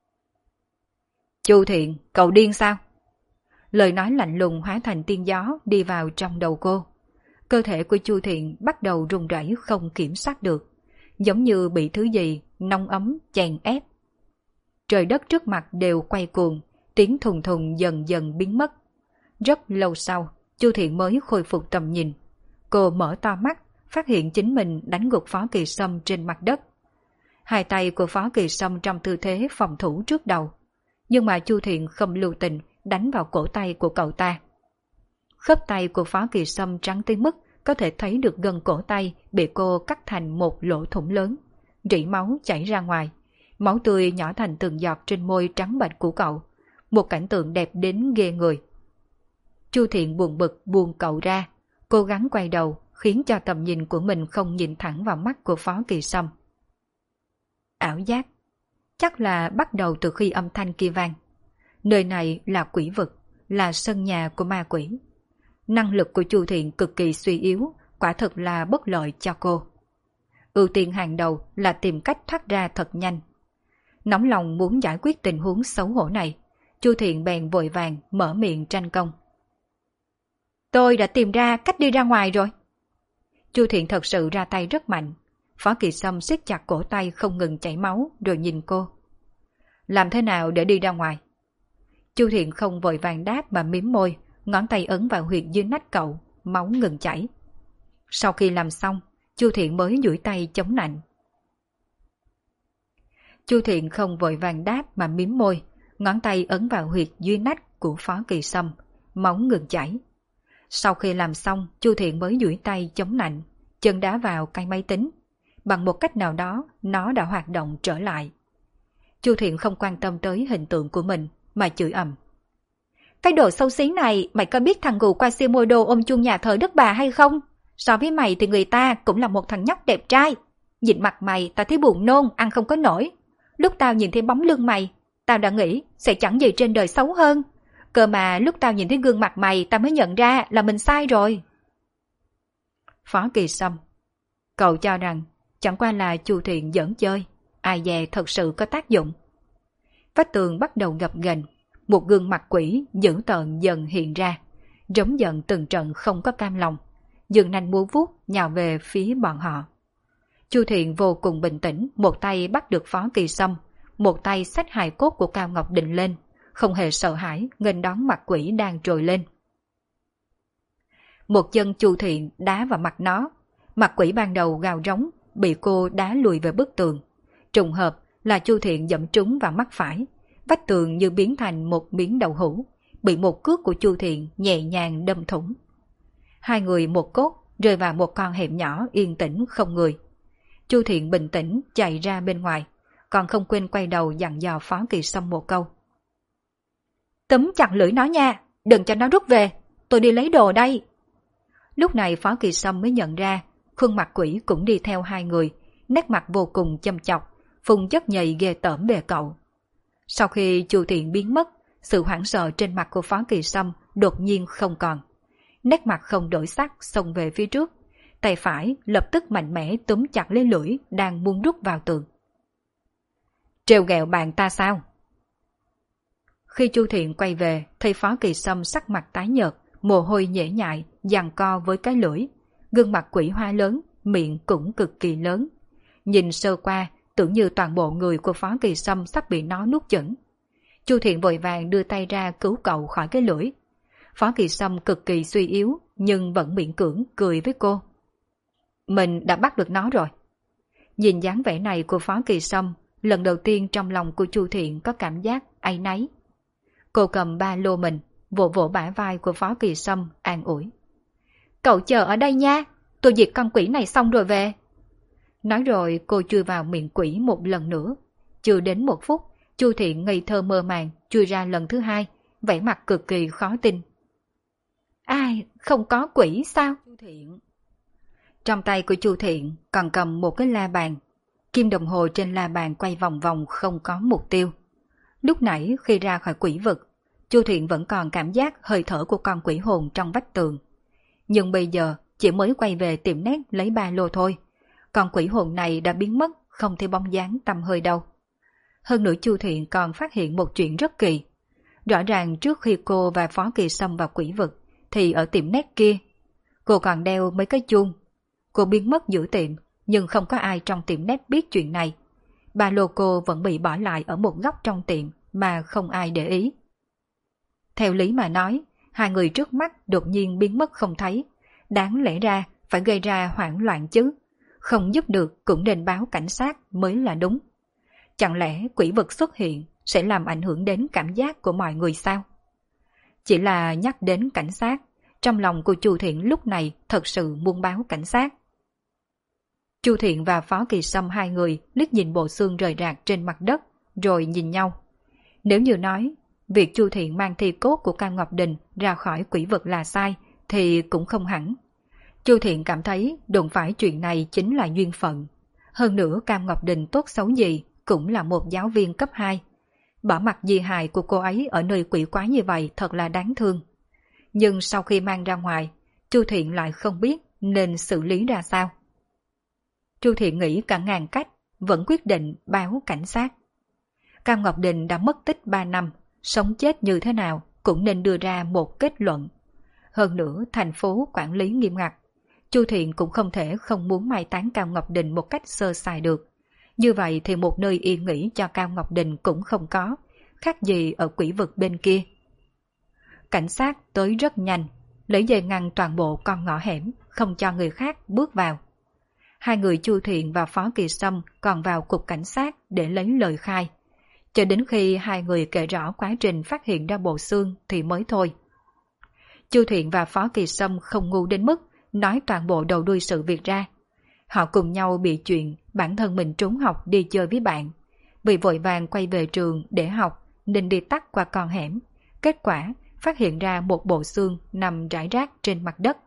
"Chu Thiện, cậu điên sao?" Lời nói lạnh lùng hóa thành tiên gió đi vào trong đầu cô. Cơ thể của Chu Thiện bắt đầu run rẩy không kiểm soát được, giống như bị thứ gì nóng ấm chèn ép. Trời đất trước mặt đều quay cuồng, tiếng thùng thùng dần dần biến mất. Rất lâu sau, Chu Thiện mới khôi phục tầm nhìn. Cô mở to mắt, phát hiện chính mình đánh gục Phó Kỳ Sâm trên mặt đất. Hai tay của Phó Kỳ Sâm trong tư thế phòng thủ trước đầu, nhưng mà Chu Thiện không lưu tình đánh vào cổ tay của cậu ta. Khớp tay của Phó Kỳ Sâm trắng tới mức có thể thấy được gần cổ tay bị cô cắt thành một lỗ thủng lớn, rỉ máu chảy ra ngoài, máu tươi nhỏ thành từng giọt trên môi trắng bệch của cậu, một cảnh tượng đẹp đến ghê người. Chu Thiện buồn bực buông cậu ra, cố gắng quay đầu khiến cho tầm nhìn của mình không nhìn thẳng vào mắt của Phó Kỳ Sâm. Ảo giác, chắc là bắt đầu từ khi âm thanh kia vang. Nơi này là quỷ vực, là sân nhà của ma quỷ. Năng lực của Chu Thiện cực kỳ suy yếu, quả thực là bất lợi cho cô. Ưu tiên hàng đầu là tìm cách thoát ra thật nhanh. Nóng lòng muốn giải quyết tình huống xấu hổ này, Chu Thiện bèn vội vàng mở miệng tranh công. "Tôi đã tìm ra cách đi ra ngoài rồi." Chu Thiện thật sự ra tay rất mạnh. Phó Kỳ Sâm siết chặt cổ tay không ngừng chảy máu rồi nhìn cô. "Làm thế nào để đi ra ngoài?" Chu Thiện không vội vàng đáp mà mím môi, ngón tay ấn vào huyệt dưới nách cậu, máu ngừng chảy. Sau khi làm xong, Chu Thiện mới duỗi tay chống nạnh. Chu Thiện không vội vàng đáp mà mím môi, ngón tay ấn vào huyệt dưới nách của Phó Kỳ Sâm, máu ngừng chảy. Sau khi làm xong, Chu Thiện mới duỗi tay chống nạnh, chân đá vào cây máy tính. Bằng một cách nào đó, nó đã hoạt động trở lại. Chu Thiện không quan tâm tới hình tượng của mình, mà chửi ầm. "Cái đồ xấu xí này, mày có biết thằng gù Quasimodo ôm chuông nhà thờ đất bà hay không? So với mày thì người ta cũng là một thằng nhóc đẹp trai. Nhìn mặt mày, tao thấy buồn nôn, ăn không có nổi. Lúc tao nhìn thấy bóng lưng mày, tao đã nghĩ sẽ chẳng gì trên đời xấu hơn. Cơ mà lúc tao nhìn thấy gương mặt mày, tao mới nhận ra là mình sai rồi." Phó Kỳ Sâm: "Cậu cho rằng chẳng qua là Chu Thiện giỡn chơi, ai dè thật sự có tác dụng." Vách tường bắt đầu gập ghềnh, một gương mặt quỷ dữ tợn dần hiện ra, rống giận từng trận không có cam lòng, giường nanh múa vuốt nhào về phía bọn họ. Chu Thiện vô cùng bình tĩnh, một tay bắt được Phó Kỳ Sâm, một tay xách hài cốt của Cao Ngọc Đình lên, không hề sợ hãi nghênh đón mặt quỷ đang trồi lên. Một chân Chu Thiện đá vào mặt nó, mặt quỷ ban đầu gào rống, bị cô đá lùi về bức tường. Trùng hợp là Chu Thiện dẫm trúng vào mắt phải, vách tường như biến thành một miếng đậu hũ, bị một cước của Chu Thiện nhẹ nhàng đâm thủng. Hai người một cốt rơi vào một con hẻm nhỏ yên tĩnh không người. Chu Thiện bình tĩnh chạy ra bên ngoài, còn không quên quay đầu dặn dò Phó Kỳ Sâm một câu. Túm chặt lưỡi nó nha, đừng cho nó rút về, tôi đi lấy đồ đây. Lúc này Phó Kỳ Sâm mới nhận ra, khuôn mặt quỷ cũng đi theo hai người, nét mặt vô cùng châm chọc, phun chất nhầy ghê tởm về cậu. Sau khi Chu Thiện biến mất, sự hoảng sợ trên mặt của Phó Kỳ Sâm đột nhiên không còn. Nét mặt không đổi sắc xông về phía trước, tay phải lập tức mạnh mẽ túm chặt lấy lưỡi đang muốn rút vào tường. Trêu ghẹo bạn ta sao? Khi Chu Thiện quay về, thấy Phó Kỳ Sâm sắc mặt tái nhợt, mồ hôi nhễ nhại, giằng co với cái lưỡi, gương mặt quỷ hoa lớn, miệng cũng cực kỳ lớn. Nhìn sơ qua, tưởng như toàn bộ người của Phó Kỳ Sâm sắp bị nó nuốt chửng. Chu Thiện vội vàng đưa tay ra cứu cậu khỏi cái lưỡi. Phó Kỳ Sâm cực kỳ suy yếu, nhưng vẫn miễn cưỡng cười với cô. Mình đã bắt được nó rồi. Nhìn dáng vẻ này của Phó Kỳ Sâm, lần đầu tiên trong lòng của Chu Thiện có cảm giác áy náy. Cô cầm ba lô mình, vỗ vỗ bả vai của Phó Kỳ Sâm, an ủi. Cậu chờ ở đây nha, tôi diệt con quỷ này xong rồi về. Nói rồi cô chui vào miệng quỷ một lần nữa. Chưa đến 1 phút, Chu Thiện ngây thơ mơ màng chui ra lần thứ 2, vẻ mặt cực kỳ khó tin. Ai, không có quỷ sao? Chu Thiện. Trong tay của Chu Thiện còn cầm một cái la bàn. Kim đồng hồ trên la bàn quay vòng vòng không có mục tiêu. Lúc nãy khi ra khỏi quỷ vực, Chu Thiện vẫn còn cảm giác hơi thở của con quỷ hồn trong vách tường. Nhưng bây giờ chỉ mới quay về tiệm nét lấy ba lô thôi. Con quỷ hồn này đã biến mất, không thấy bóng dáng tăm hơi đâu. Hơn nữa Chu Thiện còn phát hiện một chuyện rất kỳ. Rõ ràng trước khi cô và Phó Kỳ Sâm vào quỷ vực, thì ở tiệm nét kia, cô còn đeo mấy cái chuông. Cô biến mất giữa tiệm, nhưng không có ai trong tiệm nét biết chuyện này. Ba lô cô vẫn bị bỏ lại ở một góc trong tiệm mà không ai để ý. Theo lý mà nói, hai người trước mắt đột nhiên biến mất không thấy. Đáng lẽ ra phải gây ra hoảng loạn chứ. Không giúp được cũng nên báo cảnh sát mới là đúng. Chẳng lẽ quỷ vực xuất hiện sẽ làm ảnh hưởng đến cảm giác của mọi người sao? Chỉ là nhắc đến cảnh sát, trong lòng của Chu Thiện lúc này thật sự muốn báo cảnh sát. Chu Thiện và Phó Kỳ Sâm hai người liếc nhìn bộ xương rời rạc trên mặt đất, rồi nhìn nhau. Nếu như nói, việc Chu Thiện mang thi cốt của Cam Ngọc Đình ra khỏi quỷ vực là sai, thì cũng không hẳn. Chu Thiện cảm thấy đụng phải chuyện này chính là duyên phận. Hơn nữa Cam Ngọc Đình tốt xấu gì cũng là một giáo viên cấp 2. Bỏ mặc di hài của cô ấy ở nơi quỷ quái như vậy thật là đáng thương. Nhưng sau khi mang ra ngoài, Chu Thiện lại không biết nên xử lý ra sao. Chu Thiện nghĩ cả ngàn cách, vẫn quyết định báo cảnh sát. Cam Ngọc Đình đã mất tích 3 năm, sống chết như thế nào cũng nên đưa ra một kết luận. Hơn nữa thành phố quản lý nghiêm ngặt, Chu Thiện cũng không thể không muốn mai táng Cam Ngọc Đình một cách sơ sài được. Như vậy thì một nơi yên nghỉ cho Cam Ngọc Đình cũng không có, khác gì ở quỷ vực bên kia. Cảnh sát tới rất nhanh, lấy dây ngăn toàn bộ con ngõ hẻm, không cho người khác bước vào. Hai người Chu Thiện và Phó Kỳ Sâm còn vào cục cảnh sát để lấy lời khai. Cho đến khi hai người kể rõ quá trình phát hiện ra bộ xương thì mới thôi. Chu Thiện và Phó Kỳ Sâm không ngu đến mức nói toàn bộ đầu đuôi sự việc ra. Họ cùng nhau bị chuyện bản thân mình trốn học đi chơi với bạn. Vì vội vàng quay về trường để học nên đi tắt qua con hẻm. Kết quả phát hiện ra một bộ xương nằm rải rác trên mặt đất.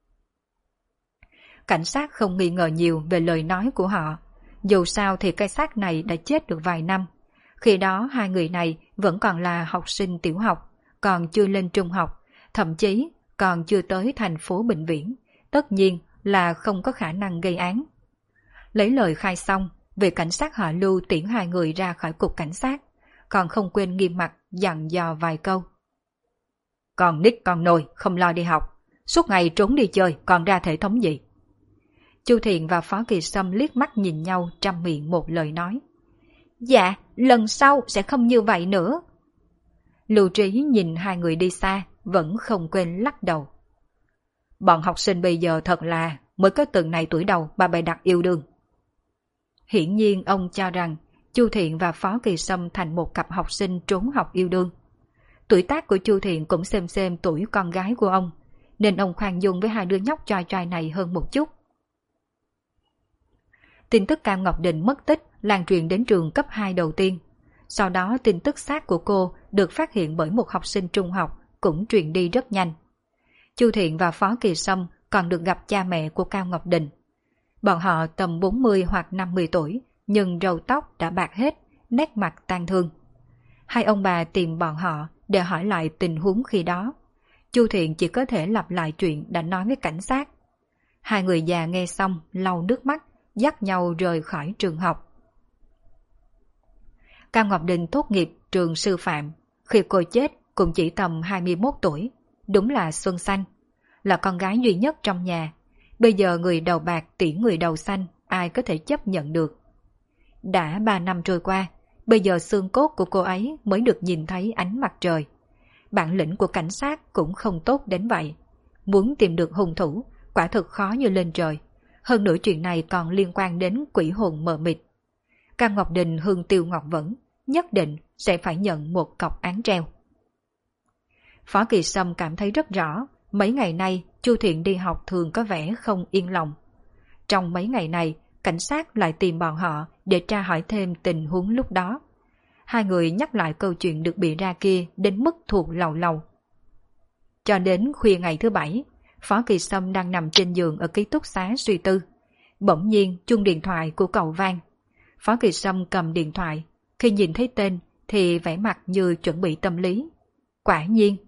Cảnh sát không nghi ngờ nhiều về lời nói của họ. Dù sao thì cái xác này đã chết được vài năm. Khi đó hai người này vẫn còn là học sinh tiểu học, còn chưa lên trung học, thậm chí còn chưa tới thành phố Bệnh Viễn. Tất nhiên là không có khả năng gây án. Lấy lời khai xong, vị cảnh sát họ Lưu tiễn hai người ra khỏi cục cảnh sát, còn không quên nghiêm mặt dặn dò vài câu. Còn nít con nồi không lo đi học, suốt ngày trốn đi chơi còn ra thể thống gì? Chu Thiện và Phó Kỳ Sâm liếc mắt nhìn nhau trăm miệng một lời nói. Dạ, lần sau sẽ không như vậy nữa. Lưu Trí nhìn hai người đi xa, vẫn không quên lắc đầu. Bọn học sinh bây giờ thật là mới có từng này tuổi đầu mà bày đặt yêu đương. Hiển nhiên ông cho rằng Chu Thiện và Phó Kỳ Sâm thành một cặp học sinh trốn học yêu đương. Tuổi tác của Chu Thiện cũng xem tuổi con gái của ông, nên ông khoan dung với hai đứa nhóc choi choi này hơn một chút. Tin tức Cam Ngọc Đình mất tích lan truyền đến trường cấp 2 đầu tiên. Sau đó tin tức xác của cô được phát hiện bởi một học sinh trung học cũng truyền đi rất nhanh. Chu Thiện và Phó Kỳ Sâm còn được gặp cha mẹ của Cao Ngọc Đình. Bọn họ tầm 40 hoặc 50 tuổi, nhưng râu tóc đã bạc hết, nét mặt tang thương. Hai ông bà tìm bọn họ để hỏi lại tình huống khi đó. Chu Thiện chỉ có thể lặp lại chuyện đã nói với cảnh sát. Hai người già nghe xong lau nước mắt, dắt nhau rời khỏi trường học. Cao Ngọc Đình tốt nghiệp trường sư phạm, khi cô chết cũng chỉ tầm 21 tuổi, đúng là xuân xanh, là con gái duy nhất trong nhà. Bây giờ người đầu bạc tỷ người đầu xanh, ai có thể chấp nhận được. Đã 3 năm trôi qua, bây giờ xương cốt của cô ấy mới được nhìn thấy ánh mặt trời. Bản lĩnh của cảnh sát cũng không tốt đến vậy. Muốn tìm được hung thủ, quả thực khó như lên trời. Hơn nữa chuyện này còn liên quan đến quỷ hồn mờ mịt. Cao Ngọc Đình hương tiêu ngọc vẫn, nhất định sẽ phải nhận một cọc án treo. Phó Kỳ Sâm cảm thấy rất rõ, mấy ngày nay Chu Thiện đi học thường có vẻ không yên lòng. Trong mấy ngày này, cảnh sát lại tìm bọn họ để tra hỏi thêm tình huống lúc đó. Hai người nhắc lại câu chuyện được bịa ra kia đến mức thuộc lầu lầu. Cho đến khuya ngày thứ Bảy, Phó Kỳ Sâm đang nằm trên giường ở ký túc xá suy tư. Bỗng nhiên chuông điện thoại của cậu vang. Phó Kỳ Sâm cầm điện thoại, khi nhìn thấy tên thì vẻ mặt như chuẩn bị tâm lý. Quả nhiên.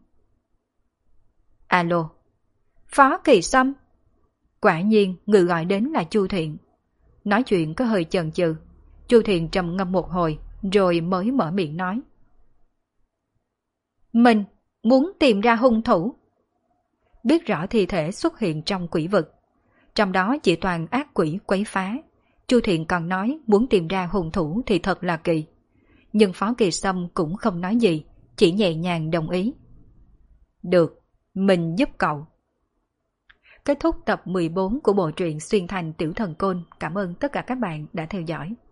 Alo. Phó Kỳ Sâm. Quả nhiên người gọi đến là Chu Thiện. Nói chuyện có hơi chần chừ. Chu Thiện trầm ngâm một hồi rồi mới mở miệng nói. Mình muốn tìm ra hung thủ. Biết rõ thi thể xuất hiện trong quỷ vực, trong đó chỉ toàn ác quỷ quấy phá. Chu Thiện còn nói muốn tìm ra hung thủ thì thật là kỳ. Nhưng Phó Kỳ Sâm cũng không nói gì, chỉ nhẹ nhàng đồng ý. Được, mình giúp cậu. Kết thúc tập 14 của bộ truyện Xuyên Thành Tiểu Thần Côn. Cảm ơn tất cả các bạn đã theo dõi.